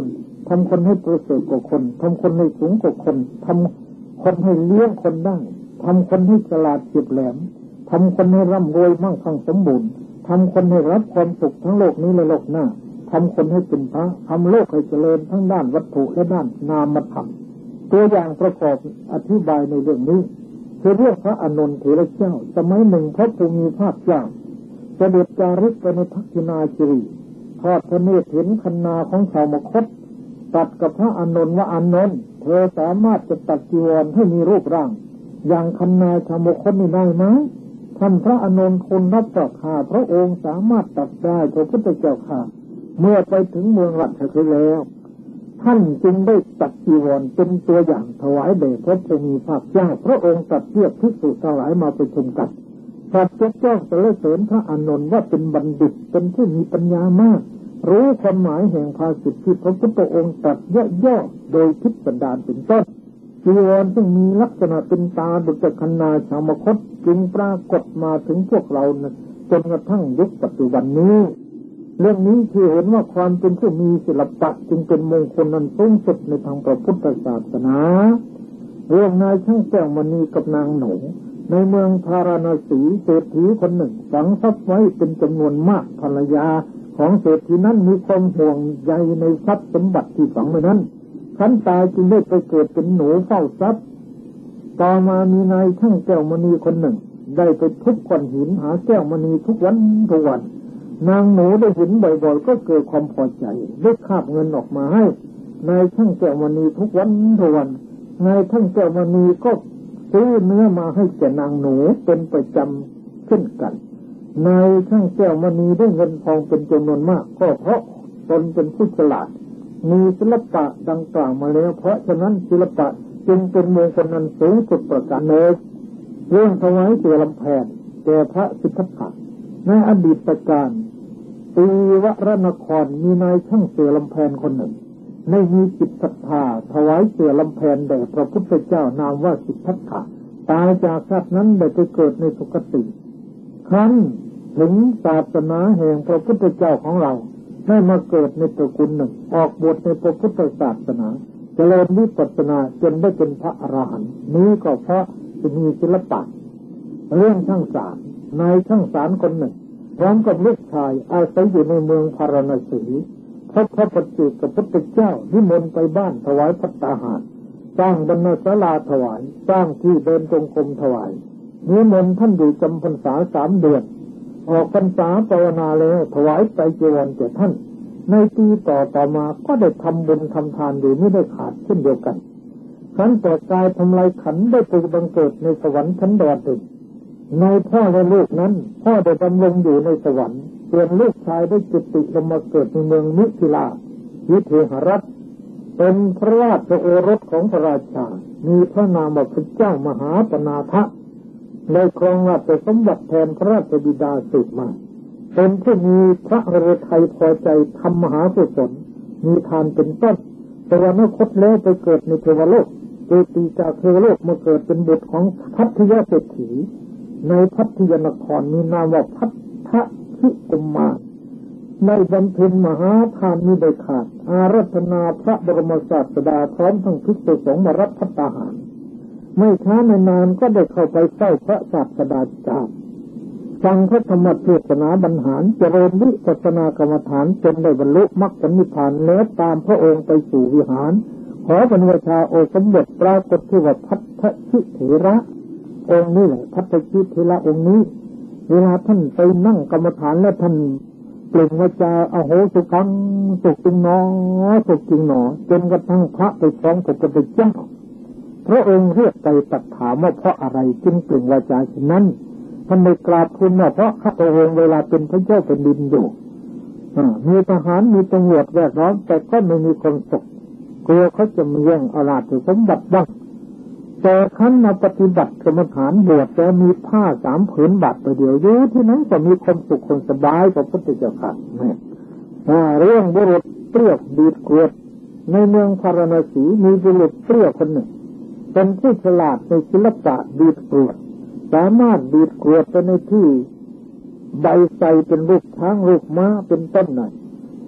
ทำคนให้ประเสริฐกว่าคนทำคนให้สูงกว่าคนทำคนให้เลี้ยงคนได้ทำคนให้ฉลาดเฉียบแหลมทำคนให้ร่ำรวยมั่งคั่งสมบูรณ์ทำคนให้รับความสุขทั้งโลกนี้และโลกหน้าทำคนให้เป็นพระทำโลกให้เจริญทั้งด้านวัตถุและด้านนามธรรมตัวอย่างประกอบอธิบายในเรื่องนี้คือเรื่องพระอานนท์เถระเจ้าสมัยหนึ่งพระภูมิภาคเจ้าเสด็จจาริกไปในทักษิณาคีรีทอดพระเนตรเห็นคันนาของชาวมคธตัดกับพระอานนท์ว่าอานนท์เธอสามารถจะตัดจีวรให้มีรูปร่างอย่างคันนาชาวมคธนี่ได้ไหมท่านพระอานนท์คนรับปากข้าพระองค์สามารถตัดได้พระพุทธเจ้าข้าเมื่อไปถึงเมืองราชคฤห์แล้วท่านจึงได้ตัดจีวรเป็นตัวอย่างถวายแด่พระภูมิภาคเจ้าพระองค์ตรัสเรียกภิกษุทั้งหลายมาประชุมกันตรัสยกย่องสรรเสริญพระอานนท์ว่าเป็นบัณฑิตเป็นผู้มีปัญญามากรู้ความหมายแห่งภาษิตที่พระพุทธองค์ตรัสย่อๆโดยพิสดารเป็นต้นจีวรซึ่งมีลักษณะเป็นตาดุจคันนาชาวมคธจึงปรากฏมาถึงพวกเราจนกระทั่งยุคปัจจุบันนี้เรื่องนี้ที่เห็นว่าความเป็นผู้มีศิลปะจึงเป็นมงคลนั้นสูงสุดในทางพระพุทธศาสนาเรื่องนายช่างแก้วมณีกับนางหนูในเมืองพาราณสีเศรษฐีคนหนึ่งฝังทรัพย์ไว้เป็นจำนวนมากภรรยาของเศรษฐีนั้นมีความห่วงใยในทรัพย์สมบัติที่ฝังไว้นั้นครั้นตายจึงได้ไปเกิดเป็นหนูเฝ้าทรัพย์ต่อมามีนายช่างแก้วมณีคนหนึ่งได้ไปทุบก้อนหินหาแก้วมณีทุกวันนางหนูได้เห็นบ่อยๆก็เกิดความพอใจได้คาบเงินออกมาให้นายช่างแก้วมณีทุกวันนายช่างแก้วมณีก็ซื้อเนื้อมาให้แก่นางหนูเป็นประจำเช่นกันนายช่างแก้วมณีได้เงินทองเป็นจำนวนมากก็เพราะตนเป็นผู้ฉลาดมีศิลปะดังกล่าวมาแล้วเพราะฉะนั้นศิลปะจึงเป็นมงคลนั้นสูงสุดประการหนึ่งเรื่องถวายเสือลำแพนแก่พระสิทธัตถะในอดีตการปีวรนครมีนายช่างเสือลำแพนคนหนึ่งได้มีจิตศรัทธาถวายเสือลำแพนแด่พระพุทธเจ้านามว่าสิทธัตถะตายจากชาตินั้นได้ไปเกิดในสุคติครั้นถึงศาสนาแห่งพระพุทธเจ้าของเราได้มาเกิดในตระกูลหนึ่งออกบวชในพระพุทธศาสนาเจริญวิปัสสนาจนได้เป็นพระอรหันต์นี้ก็เพราะจะมีศิลปะเรื่องช่างสารนายช่างสารคนหนึ่งพร้อมกับลูกชายอาศัยอยู่ในเมืองพาราณสีพระปัจเจกพุทธเจ้านิมนต์ไปบ้านถวายภัตตาหารสร้างบรรณศาลาถวายสร้างที่เดินจงกรมถวายนิมนต์ท่านอยู่จำพรรษา3 เดือนออกพรรษาภาวนาแล้วถวายไตรจีวรแก่ท่านในปีต่อมาก็ได้ทำบุญทำทานอยู่ไม่ได้ขาดเช่นเดียวกันครั้นแต่กายทำลายขันได้ไปบังเกิดในสวรรค์ชั้นดาวดึงในพ่อและลูกนั้นพ่อได้ดำรงอยู่ในสวรรค์ส่วนลูกชายได้จุติลงมาเกิดในเมืองมิถิลาวิเทหรัฐเป็นพระราชโอรสของพระราชามีพระนามว่าพระเจ้ามหาปนาถะได้ครองราชสมบัติแทนพระราชบิดาสืบมาเป็นผู้มีพระฤทัยพอใจทำมหากุศลมีทานเป็นต้นสวรรคตแล้วไปเกิดในเทวโลกเจติจากเทวโลกมาเกิดเป็นบุตรของพัทยเศรษฐีในพัทยนครมีนามว่าพัทธิกุมารในบำเพ็ญมหาทานมีได้ขาดอาราธนาพระบรมศาสดาพร้อมทั้งภิกษุสงฆ์มารับภัตตาหารไม่ช้าไม่นานก็ได้เข้าไปเฝ้าพระศาสดาจารย์ฟังพระธรรมเทศนาบรรหารเจริญวิปัสสนากรรมฐานจนได้บรรลุมรรคผลนิพพานแล้วตามพระองค์ไปสู่วิหารขอบรรพชาโอสมเด็จปรากฏที่ว่าพัทธิเถระองค์นี้แหละพัทธิเถระองค์นี้เวลาท่านไปนั่งกรรมฐานแล้วท่านเปล่งวาจาอโหสุขังสุขจริงหนอสุขจริงหนอจนกระทั่งพระไปฟ้องพระพุทธเจ้าพระองค์เรียกไปตรัสถามว่าเพราะอะไรจึงเปล่งวาจาเช่นนั้นท่านได้กราบทูลว่าเพราะข้าพระองค์เวลาเป็นพระเจ้าแผ่นดินอยู่มีทหารมีตำรวจแวดล้อมแต่ก็ไม่มีคนสุขกลัวเขาจะมาแย่งเอาราชสมบัติบ้างแต่ขั้นมาปฏิบัติกรรมฐานบวชแล้วมีผ้า3 ผืนบาทไปเดียวอยู่ที่นั้นก็มีความสุขคนสบายกว่าพุทธเจ้าค่ะเรื่องบุรุษเปรี้ยวดีดกรวดในเมืองพาราณสีมีบุรุษเปรี้ยวคนหนึ่งเป็นผู้ฉลาดในศิลปะดีดกรวดสามารถดีดกรวดไปในที่ใบไทรเป็นรูปช้างรูปม้าเป็นต้นหน่อย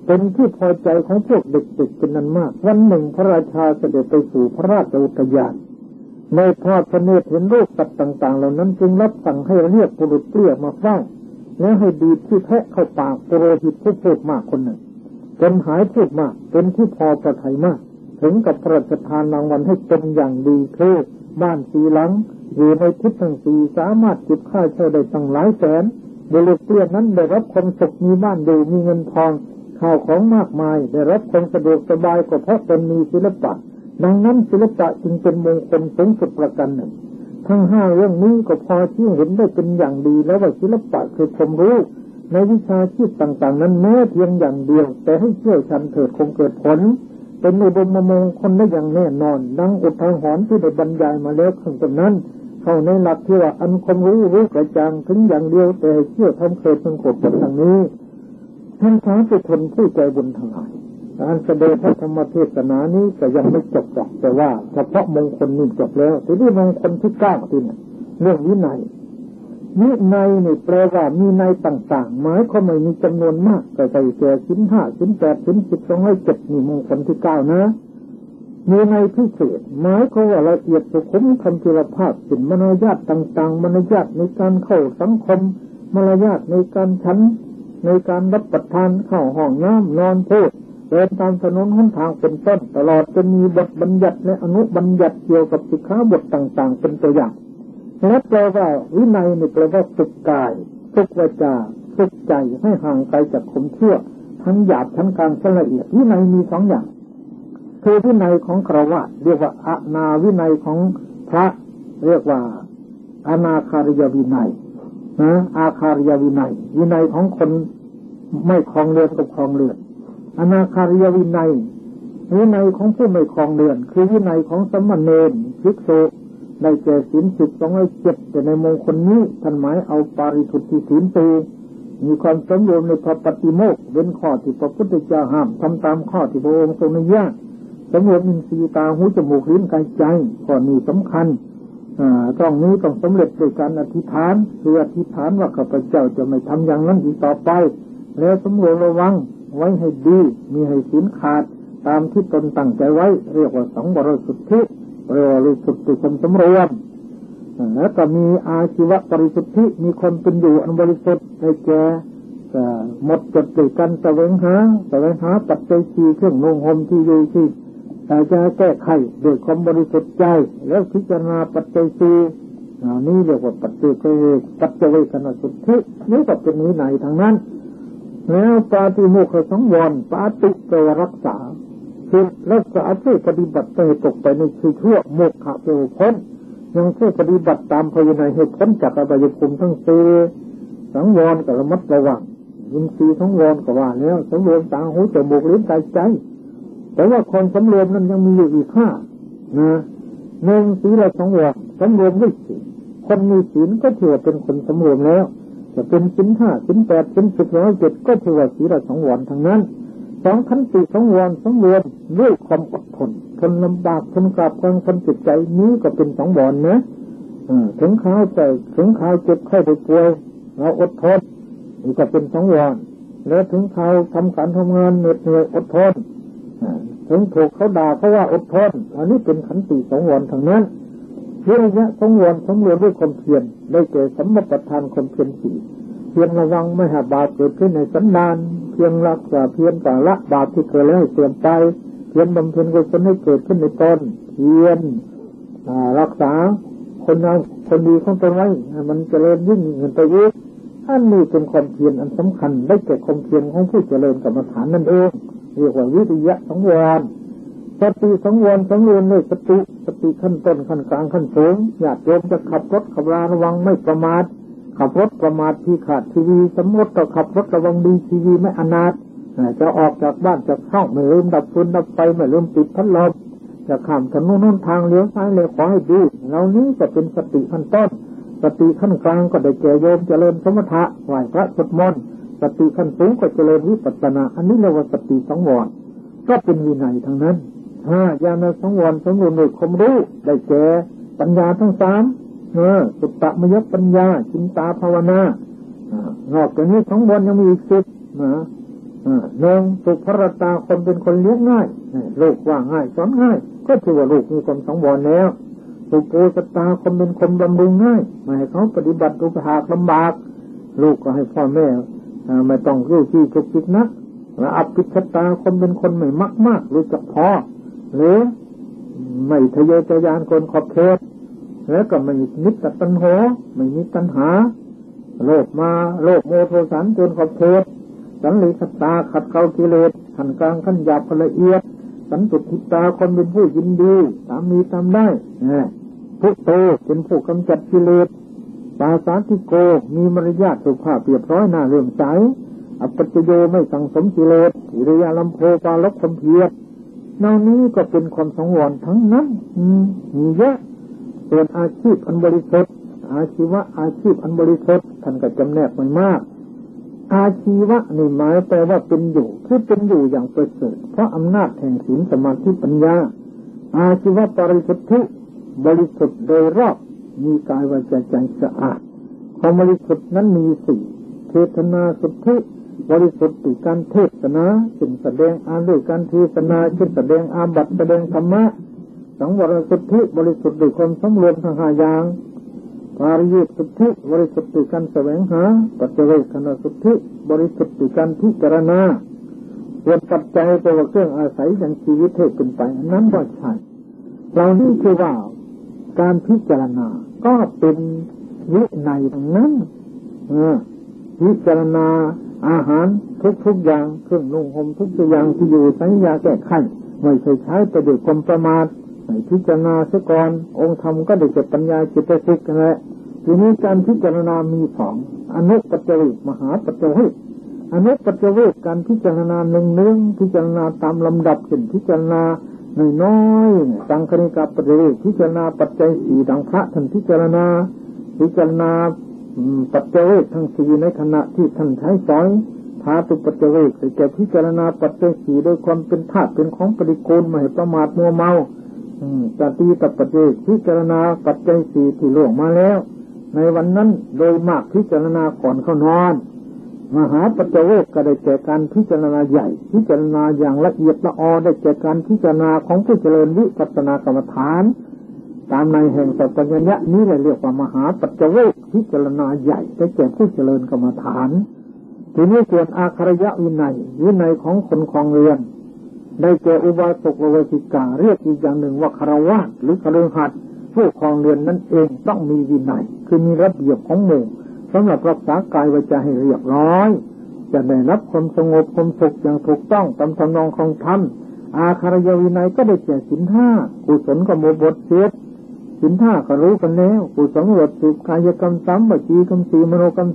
เป็นที่พอใจของพวกเด็กๆเป็นนั้นมากวันหนึ่งพระราชาเสด็จไปสู่พระราชอุทยานในทอดพระเนตรเห็นรูปสัตว์ต่างๆเหล่านั้นจึงรับสั่งให้เรียกบุรุษเปรี้ยมาเฝ้าและให้ดีดที่แพะเข้าปากปุโรหิตผู้พูดมากคนหนึ่งจนหายพูดมากเป็นที่พอประทัยมากถึงกับพระราชทานรางวัลให้เป็นอย่างดีคือบ้านสีหลังอยู่ในทิศทั้งสี่สามารถเก็บค่าเช่าได้ตั้งหลายแสนบุรุษเปรี้ยนั้นได้รับความสุขมีบ้านอยู่มีเงินทองข้าวของมากมายได้รับความสะดวกสบายก็เพราะตนมีศิลปะดังนั้นศิลปะจึงเป็นมงคลสูงสุดประการหนึ่งทั้ง5เรื่องนี้ก็พอที่เห็นได้เป็นอย่างดีแล้วว่าศิลปะคือความรู้ในวิชาชีพต่างๆนั้นแม้เพียงอย่างเดียวแต่ให้เชี่ยวชาญเถิดคงเกิดผลเป็นอุดมมงคลได้อย่างแน่นอนดังอุทาหรณ์ที่ได้บรรยายมาแล้วข้างต้นนั้นเข้าในหลักที่ว่าอันความรู้กระจ่างถึงอย่างเดียวแต่ให้เชี่ยวทำเกิดเป็นกฎผลทางนี้ท่านสาธุชนผู้ใจบุญทั้งหลายการแสดงพระธรรมเทศนานี้ก็ยังไม่จบหรอกแต่ว่าเฉพาะมงคลนี้จบแล้วทีนี้มงคลที่9ที่เนี่ยเรื่องวินัยนี่แปลว่ามีในต่างๆหมายความว่ามีจำนวนมากก็ใส่แก่ศีล5ศีล8ศีล10 207นี่มงคลที่9นะมีในพิเศษหมายความว่าละเอียดสุขุมคำจุลภาพเป็นมารยาทต่างๆมารยาทในการเข้าสังคมมารยาทในการฉันในการรับประทานเข้าห้องน้ำนอนพูดเดินตามถนนหนทางเป็นต้นตลอดจนมีบทบัญญัติและอนุบัญญัติเกี่ยวกับสิกขาบทต่างๆเป็นตัวอย่างและแปลว่าวินัยนี่แปลว่าฝึกกายฝึกวาจาฝึกใจให้ห่างไกลจากความชั่วทั้งหยาบทั้งกลางทั้งละเอียดวินัยมี2อย่างคือวินัยของฆราวาสเรียกว่าอานาวินัยของพระเรียกว่าอนาคาริยวินัยอาคาริยวินัยวินัยของคนไม่ครองเรือนกับครองเรือนอนาคาริยวินัยวินัยของผู้ไม่ครองเรือนคือวินัยของสมณเณรภิกษุได้แก่ศีล10 207แต่ในมงคลนี้ท่านหมายเอาปาริสุทธิศีลปีมีความสำรวมในพระปฏิโมกข์เว้นข้อที่พระพุทธเจ้าห้ามทำตามข้อที่พระองค์ทรงอนุญาตสำรวมอินทรีย์ตาหูจมูกลิ้นกายใจข้อนี้สำคัญต้องนี้ต้องสำเร็จด้วยการอธิษฐานคืออธิษฐานว่าข้าพเจ้าจะไม่ทำอย่างนั้นอีกต่อไปแล้วสำรวมระวังไว้ให้ดีมีให้ศีลขาดตามที่ตนตั้งใจไว้เรียกว่าสังวรสุทธิเรียกว่าสุทธิความสำรวมแล้วก็มีอาชีวะบริสุทธิมีความเป็นอยู่อันบริสุทธิ์ได้แก่หมดจดด้วยกันแสวงหาปัจจัย4เครื่องนุ่งห่มที่อยู่ที่จะแก้ไขด้วยความบริสุทธิ์ใจแล้วพิจารณาปัจจัย4นี่เรียกว่าปัจจัยคณสุทธินี่ก็เป็นวินัยทางนั้นแล้วปาติโมกขสังวรปาติแปลว่ารักษาคือรักษาเพื่อปฏิบัติให้ตกไปในคือชั่วโมกขะแปลว่าพ้นยังเพื่อปฏิบัติตามภายในให้พ้นจากอบายภูมิทั้ง4สังวรก็ระมัดระวังอินทรีย์สังวรก็ว่าแล้วสังวรตาหูจมูกลิ้นกายใจแต่ว่าคนสำรวมนั้นยังมีอยู่อีก5นะ1ศีลสังวรสำรวมด้วยศีลคนมีศีลก็ถือว่าเป็นคนสำรวมแล้วจะเป็นศีล5ศีล8ศีล10 107ก็ถือว่าศีลสังวรทั้งนั้น2ขันติสังวรสำรวมด้วยความอดทนทนลำบากทนกราบกรานทนจิตใจนี้ก็เป็นสังวรนะถึงข่าวเจ็บไข้ได้ป่วยเราอดทนนี่ก็เป็นสังวรแล้วถึงข่าวทำการทำงานเหน็ดเหนื่อยอดทนถึงถูกเขาด่าเขาว่าอดทนอันนี้เป็นขันติสังวรทั้งนั้นเพียงระยะสังวรด้วยความเพียรได้แก่สัมมาประธานความเพียร4เพียรระวังไม่ให้บาปเกิดขึ้นในสันดานเพียรรักษาเพียรต่างละบาปที่เกิดแล้วให้เสื่อมไปเพียรบำเพ็ญกุศลให้เกิดขึ้นในตนเพียรรักษาคนดีของตนไว้มันเจริญยิ่งขึ้นไปอีกอันนี้เป็นความเพียรอันสำคัญได้แก่ความเพียรของผู้เจริญกรรมฐานนั่นเองเรียกว่าวิริยะสังวรสติสังวรด้วยสติขั้นต้นขั้นกลางขั้นสูงญาติโยมจะขับรถขับราระวังไม่ประมาทขับรถประมาทที่ขาดทีวีสมมติต้องขับรถระวังดีทีวีไม่อนาถจะออกจากบ้านจากห้องไม่ลืมดับฟืนดับไฟไม่ลืมติดพัดลมจะข้ามถนนทางเลี้ยวซ้ายเลี้ยวขวาให้ดีเหล่านี้จะเป็นสติขั้นต้นสติขั้นกลางก็ได้แก่โยมเจริญสมถะไหว้พระสวดมนต์สติขั้นสูงก็เจริญวิปัสสนาอันนี้เรียกว่าสติสังวรก็เป็นวินัยทั้งนั้นญาณสังวรสำรวมด้วยความรู้ได้แก่ปัญญาทั้ง3สุตตมยปัญญาจินตาภาวนานอกจากนี้สังวรยังมีอีก10 หนึ่งสุภรตาคนเป็นคนเลี้ยงง่ายลูกว่าง่ายสอนง่ายก็ถือว่าลูกมีความสังวรแล้วสุโภชตาคนเป็นคนบำรุงง่ายไม่ให้เขาปฏิบัติอุปหากลำบากลูกก็ให้พ่อแม่ไม่ต้องรู้ที่จุกจิกนักและอภิชตาคนเป็นคนไม่มักมากรู้จักพอหรือไม่ทะเยอทะยานคนขอบเขตแล้วก็ไม่นิสตัณหาไม่มีตัณหาโลภโมโทสันจนขอบเขตสันลิขตาขัดเกลากิเลสขั้นกลางขั้นหยาบขั้นละเอียดสันตุทิตาคนเป็นผู้ยินดีตามมีตามได้พุทโธเป็นผู้กำจัดกิเลสปาสาธิโกมีมารยาทสุภาพเรียบร้อยน่าเลื่อมใสอัปปัจจโยไม่สั่งสมกิเลสอิริยาลัมโภปาลบความเพียรเหล่านี้ก็เป็นความสังวรทั้งนั้นมีเยอะเป็นอาชีพอันบริสุทธิ์อาชีวะอาชีพอันบริสุทธิ์ท่านก็จำแนกไว้มากอาชีวะนี่หมายแปลว่าเป็นอยู่คือเป็นอยู่อย่างประเสริฐเพราะอำนาจแห่งศีลสมาธิปัญญาอาชีวะบริสุทธิบริสุทธิ์โดยรอบมีกายวาจาใจสะอาดความบริสุทธิ์นั้นมีสี่เทศนาสุทธิบริสุทธิ์ด้วยการเทศนาเป็นแสดงด้วยการเทศนาเช่นแสดงอาบัติแสดงธรรมะสังวรสุทธิบริสุทธิ์ด้วยความสำรวมทั้งห้าอย่างปาริยุทธสุทธิบริสุทธิ์ด้วยการแสวงหาปัจเจเวคขณสุทธิบริสุทธิ์ด้วยการพิจารณาส่วนปัจจัยตัวเครื่องอาศัยอย่างชีวิตให้เป็นไปนั้นก็ใช่เรานี่คือว่าการพิจารณาก็เป็นวินัยทั้งนั้นพิจารณาอาหารทุกอย่างเครื่องนุ่งห่มทุกอย่างที่อยู่ใช้ยาแก้ไขไม่ใช่ใช้ไปด้วยความประมาทให้พิจารณาเสียก่อนองค์ธรรมก็ได้เกิดปัญญาจิตสิกนั่นแหละทีนี้การพิจารณามีสองอนุปัจจเวกมหาปัจจเวกอนุปัจจเวกการพิจารณาหนึ่งพิจารณาตามลำดับเช่นพิจารณาน้อยๆตังคณิกาปัจจเวกพิจารณาปัจจัยสี่ดังพระท่านพิจารณาปัจจเวกทั้งสี่ในขณะที่ท่านใช้สอนธาตุปัจจเวกแก่พิจารณาปัจจัยสี่โดยความเป็นธาตุเป็นของปฏิกูลไม่ให้ประมาทมัวเมาจติตปัจจเวกพิจารณาปัจจัยสี่ที่ล่วงมาแล้วในวันนั้นโดยมากพิจารณาก่อนเข้านอนมหาปัจจเวกก็ได้แก่การพิจารณาใหญ่พิจารณาอย่างละเอียดละออได้แก่การพิจารณาของผู้เจริญวิปัสสนากรรมฐานตามในแห่งสัพพัญญะนี้เรียกว่ามหาปัจจเวกพิจารณาใหญ่ได้แก่ผู้เจริญกรรมฐานทีนี้ส่วนอาคารยะวินัยของคนครองเรือนได้แก่อุบาสกอุบาสิกาเรียกอีกอย่างหนึ่งว่าคฤหัสถ์หรือคฤหัสถ์ผู้ครองเรือนนั่นเองต้องมีวินัยคือมีระเบียบของหมู่สำหรับรักษากายวาจาให้เรียบร้อยจะได้รับความสงบความสุขอย่างถูกต้องตามทำนองของธรรมอาคารยวินัยก็ได้แก่ศีลห้ากุศลกรรมบทเจ็ดศีลห้าก็รู้กันแล้วกุศลบท10กายกรรม3วจีกรรม4มโนกรรม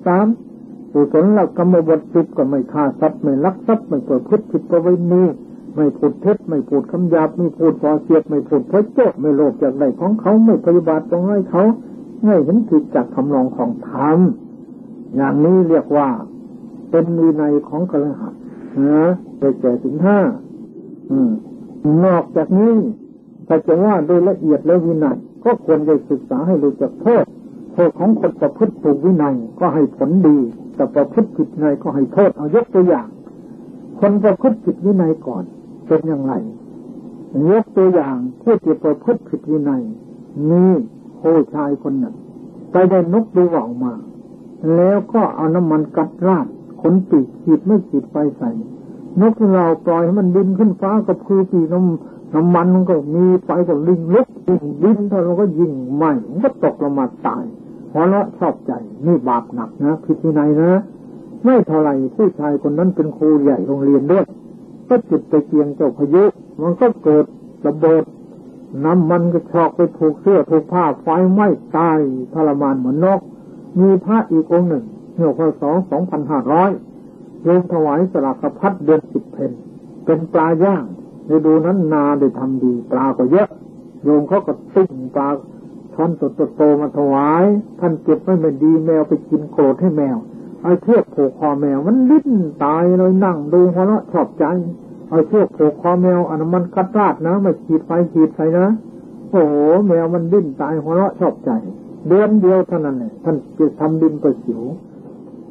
3กุศลหลักกรรมบท10ก็ไม่ฆ่าสัตว์ไม่ลักทรัพย์ไม่ประพฤติผิดประเวณีไม่พูดเท็จไม่พูดคำหยาบไม่พูดส่อเสียดไม่พูดเพ้อเจ้อไม่โลภอยากได้ของเขาไม่พยาบาทตรงให้เขาไม่เห็นผิดจากคำนองของธรรมอย่างนี้เรียกว่าเป็นวินัยของคฤหัสถ์ได้แก่ศีลห้านอกจากนี้ถ้าจะว่าโดยละเอียดแล้ววินัยก็ควรได้ศึกษาให้รู้จักโทษของคนประพฤติถูกวินัยก็ให้ผลดีแต่ประพฤติผิดวินัยก็ให้โทษเอายกตัวอย่างคนประพฤติผิดวินัยก่อนเป็นอย่างไรยกตัวอย่างผู้ที่ประพฤติผิดวินัยมีโคชายคนหนึ่งไปได้นกดูว่าวมาแล้วก็เอาน้ำมันกัดราดขนปีกขีดไม่ขีดไฟใส่นกที่เราปล่อยให้มันบินขึ้นฟ้ากับคือปีน้ำมันมันก็มีไฟก็ลิงลุกบินถ้าเราก็ยิงไหม้มันก็ตกลงมาตายเพราะละชอบใจนี่บาปหนักนะผิดวินัยนะไม่เท่าไหร่ผู้ชายคนนั้นเป็นครูใหญ่โรงเรียนด้วยก็จุดไปเกียงเจ้าพายุมันก็เกิดระเบิดน้ำมันก็ชอกไปถูกเสื้อถูกผ้าไฟไหม้ตายทรมานเหมือนนกมีพระอีกองค์หนึ่งเมื่อพ.ศ. 2500โยมถวายสลากพัดเดือน10 เพ็ญเป็นปลาย่างในดูนั้นนาได้ทำดีปลาก็เยอะโยมเขาก็ติ้งปลาช้อนโตๆมาถวายท่านเก็บไม่ดีแมวไปกินโกรธให้แมวเอาเชือกผูกคอแมวมันดิ้นตายเลยนั่งดูหัวเราะชอบใจเอาเชือกผูกคอแมวอันนั้นมันกัดราดนะไม่ขีดไฟนะโอ้โหแมวมันดิ้นตายหัวเราะชอบใจเดือนเดียวเท่านั้นแหละท่านจะทำดินประสิว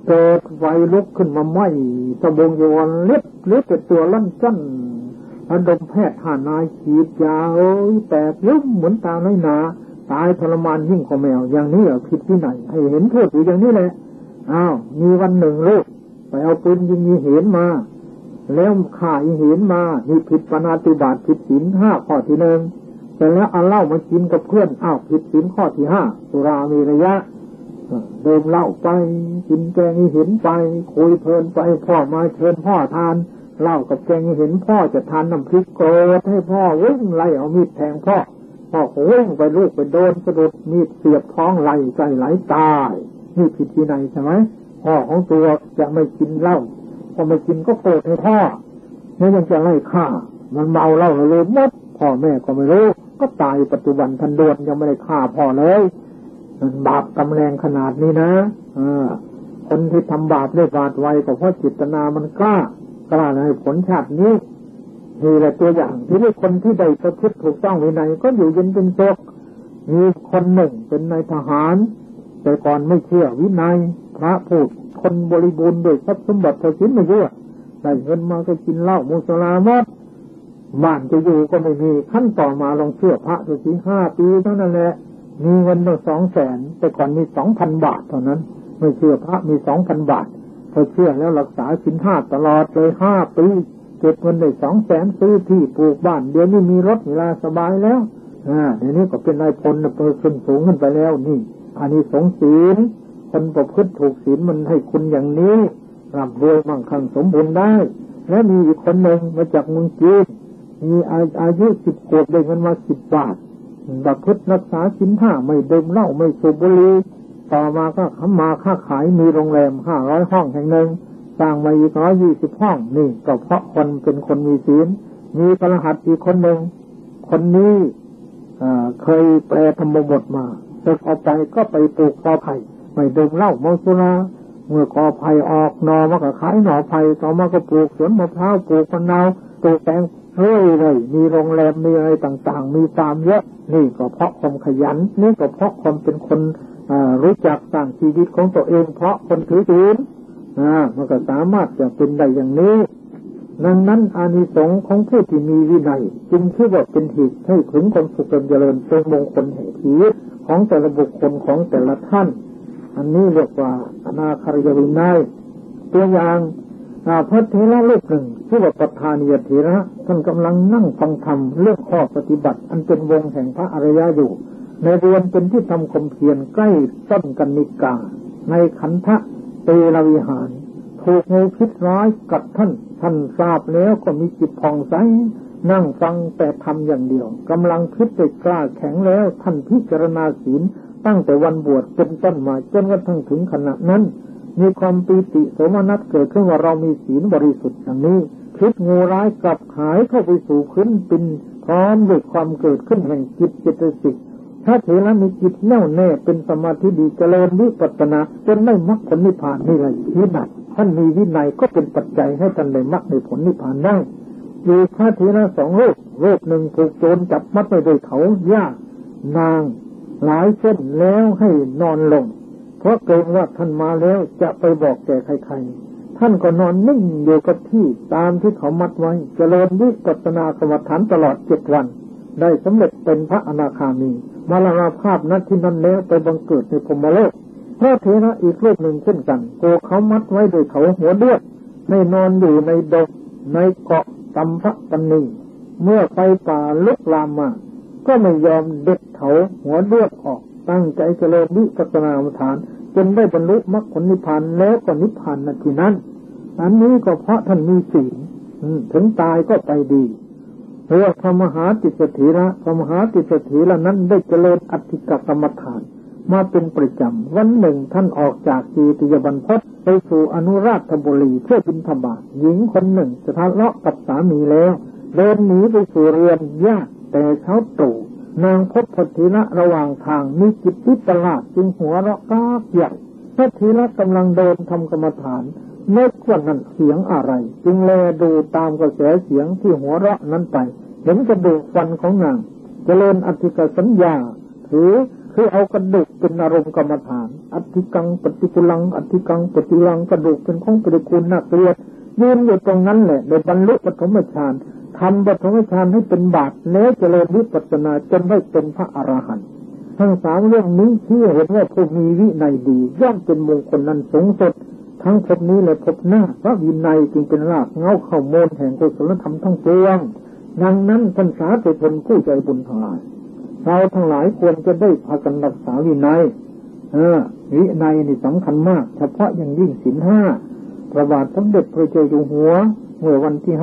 เกิดไฟลุกขึ้นมาไหม้ตะบงยวนเล็บแต่ตัวลั่นจั่นระดมแพทย์หานายฉีดยาแตกยุ่มเหมือนตาน้อยนาตายทรมานยิ่งกว่าแมวอย่างนี้ผิดที่ไหนให้เห็นโทษอยู่อย่างนี้แหละมีวันหนึ่งลูกไปเอาปืนยิงอีเห็นมาแล้วฆ่าอีเห็นมานี่ผิดปณาติบาตผิดศีล5ข้อที่1แต่แล้วเอาเหล้ามากินกับเพื่อนผิดศีลข้อที่5สุรามีระยะดื่มเหล้าไปกินแกงอีเห็นไปคุยเพลินไปพ่อมาเชิญพ่อทานเหล้ากับแกงอีเห็นพ่อจะทานน้ำพริกโกรธให้พ่อวิ่งไล่เอามีดแทงพ่อวิ่งไปลูกไปโดนสะดุดมีดเสียบท้องไหลใจไหลตายนี่ผิดที่ไหนใช่ไหมพ่อของตัวจะไม่กินเหล้าพอไม่กินก็โกรธให้พ่อแล้วยังจะไล่ฆ่ามันเมาเหล้าเลยหมดพ่อแม่ก็ไม่รู้ก็ตายปัจจุบันทันด่วนยังไม่ได้ฆ่าพ่อเลยมันบาปกำแรงขนาดนี้นะคนที่ทำบาปได้บาดไวแต่เพราะจิตนามันกล้าให้ผลชาตินี้นี่แหละตัวอย่างที่ได้คนที่ได้ประพฤติถูกต้องวินัยก็อยู่เย็นเป็นสุขมีคนหนึ่งเป็นนายทหารแต่ก่อนไม่เชื่อวินัยพระพูดคนบริบูรณ์ด้วยทรัพย์สมบัติทศิลป์ไม่เยอะได้เงินมาก็กินเหล้ามุสลาหมดบ้านจะอยู่ก็ไม่มีขั้นต่อมาลองเชื่อพระตัวจริง5 ปีเท่านั้นแหละมีเงินตั้ง200,000แต่ก่อนมี 2,000 บาทเท่านั้นไม่เชื่อพระมี 2,000 บาทพอเชื่อแล้วรักษาศีล5ตลอดเลย5 ปีเก็บเงินได้200,000ซื้อที่ปลูกบ้านเดี๋ยวนี้มีรถเวลาสบายแล้วเดี๋ยวนี้ก็เป็นนายพลเปิดขึ้นสูงขึ้นไปแล้วนี่อานิสงส์ศีลคนประพฤติถูกศีลมันให้คุณอย่างนี้ร่ำรวยมั่งคั่งสมบูรณ์ได้และมีอีกคนหนึ่งมาจากเมืองจีนมีอายุ10 ขวบได้เงินมา10 บาทประพฤติรักษาศีล5ไม่ดื่มเหล้าไม่สูบบุหรี่ต่อมาก็ค้าขายมีโรงแรม500 ห้องแห่งหนึ่งสร้างมาอีก120 ห้องนี่ก็เพราะคนเป็นคนมีศีลมีพระหัตถ์อีกคนหนึ่งคนนี้เคยแปลธรรมบทมาศึกออกไปก็ไปปลูกกอไผ่ไม่ดื่มเหล้าเมาสุราเมื่อกอไผ่ออกหน่อมาก็ขายหน่อไผ่ต่อมาก็ปลูกสวนมะพร้าวปลูกมะนาวปลูกแตงเรื่อยมีโรงแรมมีอะไรต่างๆมีฟาร์มเยอะนี่ก็เพราะความขยันนี่ก็เพราะความเป็นคนรู้จักสร้างชีวิตของตัวเองเพราะคนถือศีลมันก็สามารถจะเป็นได้อย่างนี้ดังนั้นอานิสงส์ของผู้ที่มีวินัยจึงชื่อว่าเป็นเหตุให้ถึงความสุขเจริญเป็นมงคลแห่งชีวิตของแต่ละบุคคลของแต่ละท่านอันนี้เรียกว่าอนาคารยวินัยตัวอย่างพระเถระรูปหนึ่งชื่อว่าปัฏฐานียเถระท่านกำลังนั่งฟังธรรมเรื่องข้อปฏิบัติอันเป็นวงแห่งพระอริยะอยู่ในเรือนเป็นที่ทำความเพียรใกล้ต้นกัณฑิกาในขันธะเตระวิหารถูกงูพิษร้ายกัดท่านทราบแล้วก็มีจิตผ่องใสนั่งฟังแต่ทำอย่างเดียวกำลังคิดได้กล้าแข็งแล้วท่านพิจารณาศีลตั้งแต่วันบวชเป็นต้นมาจนกระทั่งถึงขณะนั้นมีความปีติโสมนัสเกิดขึ้นว่าเรามีศีลบริสุทธิ์อย่างนี้พิษงูร้ายกลับหายเข้าไปสู่พื้นดินพร้อมด้วยความเกิดขึ้นแห่งจิตเจตสิกถ้าเถระมีจิตแน่วแน่เป็นสมาธิดีเจริญวิปัสสนาจนได้มรรคผลนิพพานนี่เลยวินัยท่านมีวินัยก็เป็นปัจจัยให้ท่านได้มรรคในผลนิพพานได้อยู่พระเถระ2 รูปหนึ่งถูกโจรจับมัดไว้ด้วยเขาย่านางหลายเส้นแล้วให้นอนลงเพราะเกรงว่าท่านมาแล้วจะไปบอกแก่ใครๆท่านก็นอนนิ่งอยู่กับที่ตามที่เขามัดไว้เจริญวิปัสสนากรรมฐานตลอด7 วันได้สำเร็จเป็นพระอนาคามีมรณภาพณที่นั้นแล้วไปบังเกิดในพรหมโลกพระเถระอีกรูปหนึ่งเช่นกันโกเขามัดไว้โดยเขาหัวเดือดไม่นอนอยู่ในดงในเกาะตัมภปณีเมื่อไฟป่าลุกลามมาก็ไม่ยอมเด็ดเขาหัวเดือดออกตั้งใจเจริญวิปัสสนากรรมฐานจนได้บรรลุมรรคผลนิพพานแล้วก็นิพพานณที่นั้นอันนี้ก็เพราะท่านมีศีลถึงตายก็ไปดีเพราะพระมหาติสสเถระนั้นได้เจริญอธิกกรรมฐานมาเป็นประจำวันหนึ่งท่านออกจากจีติยบรรพตไปสู่อนุราชบุรีเพื่อบิณฑบาตหญิงคนหนึ่งจะทะเลาะกับสามีแล้วเดินหนีไปสู่เรือนญาติแต่เช้าตรู่นางพบพระเถระระหว่างทางมีจิตวิปลาสจึงหัวเราะก้ากใหญ่พระเถระกำลังเดินทำกรรมฐานเมื่อวันนั้นเสียงอะไรจึงแลดูตามกระแสเสียงที่หัวเราะนั้นไปเห็นกระดูกฟันของนางเจริญอธิกสัญญาถือคือเอากระดูกเป็นอารมณ์กรรมฐานอธิกังปฏิกุลังอธิกังปฏิลังกระดูกเป็นของปฏิกูลน่าเกลียดยืนอยู่ตรงนั้นแหละโดยบรรลุปฐมฌานทำปฐมฌานให้เป็นบาตรแล้วเจริญวิปัสสนาจนได้เป็นพระอรหันต์ทั้งสามเรื่องนี้ที่เห็นว่าผู้มีวินัยดีย่อมเป็นมงคลนั้นสูงสุดทั้งภพนี้และภพหน้าพระวินัยจึงเป็นรากเหง้าข้าวมูลแห่งกุศลธรรมทั้งปวงดังนั้นท่านสาธุชนผู้ใจบุญทั้งหลายเราทั้งหลายควรจะได้พากันรักษาวินัยวินัยนี่สำคัญมากเฉพาะอย่างยิ่งศีลห้าพระบาทสมเด็จพระเจ้าอยู่หัวเมื่อวันที่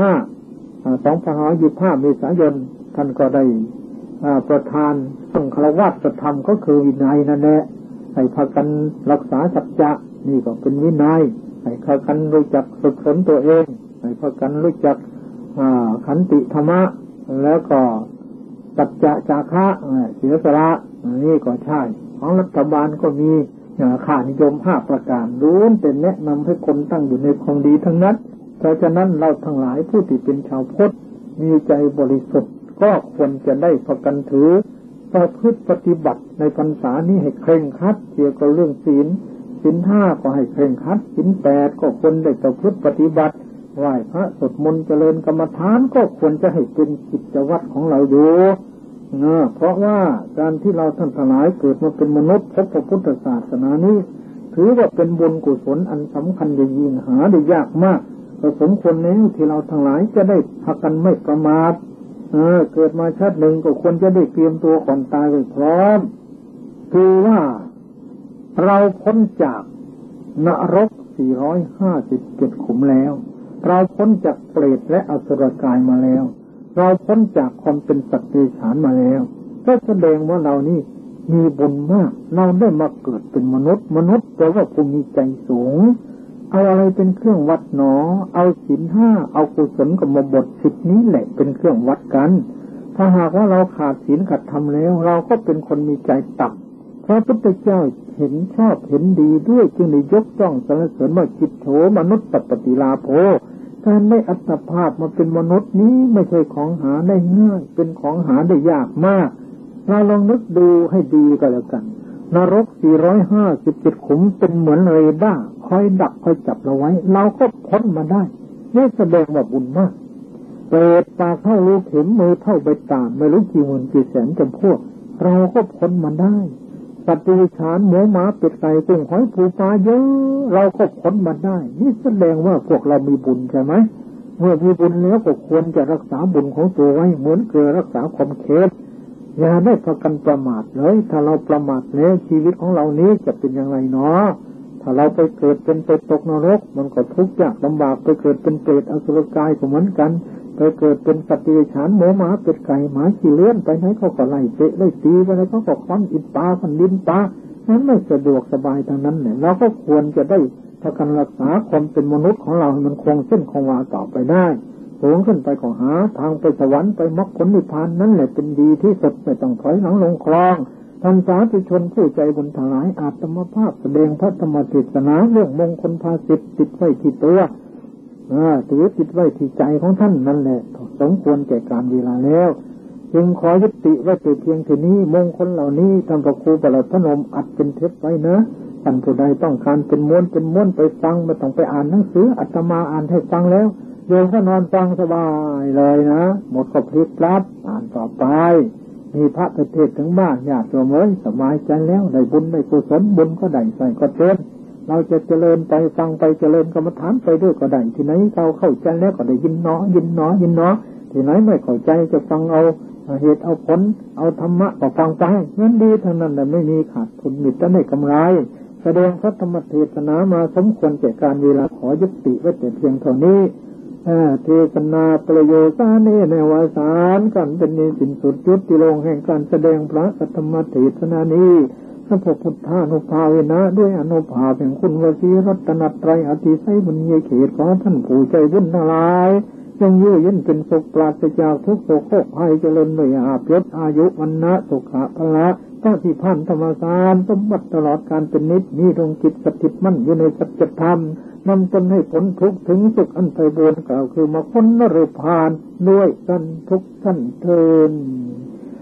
2525 เมษายนท่านก็ได้ประทานสังฆวัตธรรมก็คือวินัยนั่นแหละให้พากันรักษาสัจจะนี่ก็เป็นวินัยให้พากันรู้จักฝึกฝนตัวเองให้พากันรู้จักขันติธรรมะแล้วก็สัจจะจาคะเสียสละนี่ก็ใช่ของรัฐบาลก็มีค่านิยม5ประการล้วนแต่แนะนำให้คนตั้งอยู่ในความดีทั้งนั้นเพราะฉะนั้นเราทั้งหลายผู้ที่เป็นชาวพุทธมีใจบริสุทธิ์ก็ควรจะได้พากันถือประพฤติปฏิบัติในพรรษานี้ให้เคร่งครัดเกี่ยวกับเรื่องศีล5ก็ให้เคร่งครัดศีล8ก็ควรได้ประพฤติปฏิบัติไหว้พระสวดมนต์เจริญกรรมฐานก็ควรจะให้เป็นกิจวัตรของเราอยู่เพราะว่าการที่เราท่านทั้งหลายเกิดมาเป็นมนุษย์พบพระพุทธศาสนานี้ถือว่าเป็นบุญกุศลอันสำคัญยิ่งหาได้ยากมากก็สมควรแล้วที่เราทั้งหลายจะได้พากันไม่ประมาทเกิดมาชาติหนึ่งก็ควรจะได้เตรียมตัวก่อนตายไว้พร้อมคือว่าเราพ้นจากนรก457 ขุมแล้วเราพ้นจากเปรตและอสุรกายมาแล้วเราพ้นจากความเป็นสัตว์เดรัจฉานมาแล้วก็แสดงว่าเรานี่มีบุญมากเราได้มาเกิดเป็นมนุษย์แปลว่าผู้มีใจสูงเอาอะไรเป็นเครื่องวัดหนอเอาศีล5เอากุศลกรรมบท10นี้แหละเป็นเครื่องวัดกันถ้าหากว่าเราขาดศีลขาดธรรมแล้วเราก็เป็นคนมีใจต่ำพระพุทธเจ้าเห็นชอบเห็นดีด้วยจึงได้ยกย่องสรรเสริญว่าจิตโถมนุษย์ปฏิลาโภการได้อัตภาพมาเป็นมนุษย์นี้ไม่ใช่ของหาได้ง่ายเป็นของหาได้ยากมากเราลองนึกดูให้ดีก็แล้วกันนรก457 ขุมเป็นเหมือนเรดาร์คอยดักคอยจับเราไว้เราก็พ้นมาได้นี่แสดงว่าบุญมากเปิดปากเท่ารูเข็มมือเท่าใบตาลไม่รู้กี่หมื่นกี่แสนจำพวกเราก็พ้นมาได้สัตว์เดรัจฉานหมูหมาเป็ดไก่กุ้งหอยปูปลาเยอะเราก็พ้นมาได้นี่แสดงว่าพวกเรามีบุญใช่ไหมเมื่อมีบุญแล้วก็ควรจะรักษาบุญของตัวไว้เหมือนเกลือรักษาความเค็มอย่าได้พากันประมาทเลยถ้าเราประมาทแล้วชีวิตของเรานี้จะเป็นยังไงเนาะถ้าเราไปเกิดเป็นไปตกนรกมันก็ทุกข์ยากลำบากไปเกิดเป็นเปรตอสุรกายก็เหมือนกันไปเกิดเป็นสัตว์เดรัจฉานหมูหมาเป็ดไก่หมาขี้เลื่อนไปไหนเขาก็ไล่เตะไล่ตีไปไหนเขาก็ค้อนอิฐปลาพันดินปลานั้นไม่สะดวกสบายทางนั้นเนี่ยเราก็ควรจะได้พากันรักษาความเป็นมนุษย์ของเราให้มันคงเส้นคงวาต่อไปได้สูงขึ้นไปก็หาทางไปสวรรค์ไปมรรคผลนิพพานนั่นแหละเป็นดีที่สุดไม่ต้องถอยหลังลงคลองท่านสาธุชนผู้ใจบุญทั้งหลายอาตมาภาพแสดงพระธรรมเทศนาเรื่องมงคลภาสิทธิ์ติดไว้ที่ตัวถือติดไว้ที่ใจของท่านนั่นแหละสมควรแก่การเวลาแล้วจึงขอยุติไว้แต่เพียงเท่านี้มงคลเหล่านี้ท่านพระครูประหลัดพนมอัดเป็นเทปไว้นะท่านผู้ใดต้องการเป็นม้วนไปฟังไม่ต้องไปอ่านหนังสืออาตมาอ่านให้ฟังแล้วโยมก็นอนฟังสบายเลยนะหมดก็พลิกรับอ่านต่อไปมีพระเทศถึงบ้านญาติโยมสบายใจแล้วได้บุญได้กุศลบุญก็ได้ใส่ก็เต้นเราจะเจริญไปฟังไปเจริญกรรมฐานไปด้วยก็ได้ที่ไหนเราเข้าใจแล้วก็ได้ยินเนาะที่ไหนไม่เข้าใจจะฟังเอาเหตุเอาผลเอาธรรมะก็ฟังไปงั้นดีทั้งนั้นแต่ไม่มีขาดทุนมีแต่ได้กำไรแสดงพระธรรมเทศนามาสมควรแก่การเวลาขอยุติไว้แต่เพียงเท่านี้เทศนาประโยชน์สาเนในวารสารกันเป็นในสิ้นสุดยุติลงแห่งการแสดงพระธรรมเทศนานี้พระพุทธานุภาเวนะด้วยอนุภาพแห่งคุณวสีรัตนตรัยอธิไสยบุญญาเขตของท่านผู้ใจบุญทั้งหลายจงยื้อยันเป็นสุขปราศจากทุกโศกโรคภัยเจริญด้วยอาภยศอายุวันนะสุขะพละพระที่พันธรรมสารสมบัติตลอดการเป็นนิจมีดวงจิตสถิตมั่นอยู่ในสัจธรรมนำตนให้พ้นทุกข์ถึงสุขอันไพบูรย์กล่าวคือมาพ้นนรกพานด้วยกันทุกท่านเทิน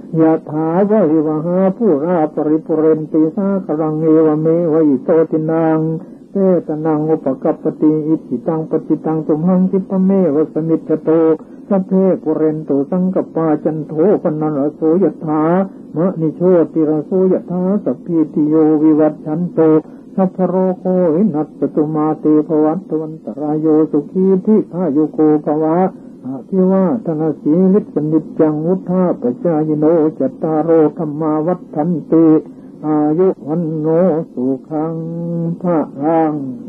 ยะถาวะริวหาผู้ราปริปุเรนติสากรังเอวเมวะอิโตตินังเตตนังอุปกัปปติอิจิตังปจิตังตุมหังคิปะเมวะสมิจจโตสัพเพปุเรนตุสังกปาจันโทปนันรโสยถามะนิโชติรโสยถาสัพพิติโยวิวัชชันโตสัพพโรโควินัสตุมาเตภวัตวันตรายโยสุขีทิฆายุโกภวะอาภิวาทนาสีลิสนิจจังวุฒาปจายโนจัตตารโอธรรมาวัฏฐันติอายุวันโนสุขังพระรัง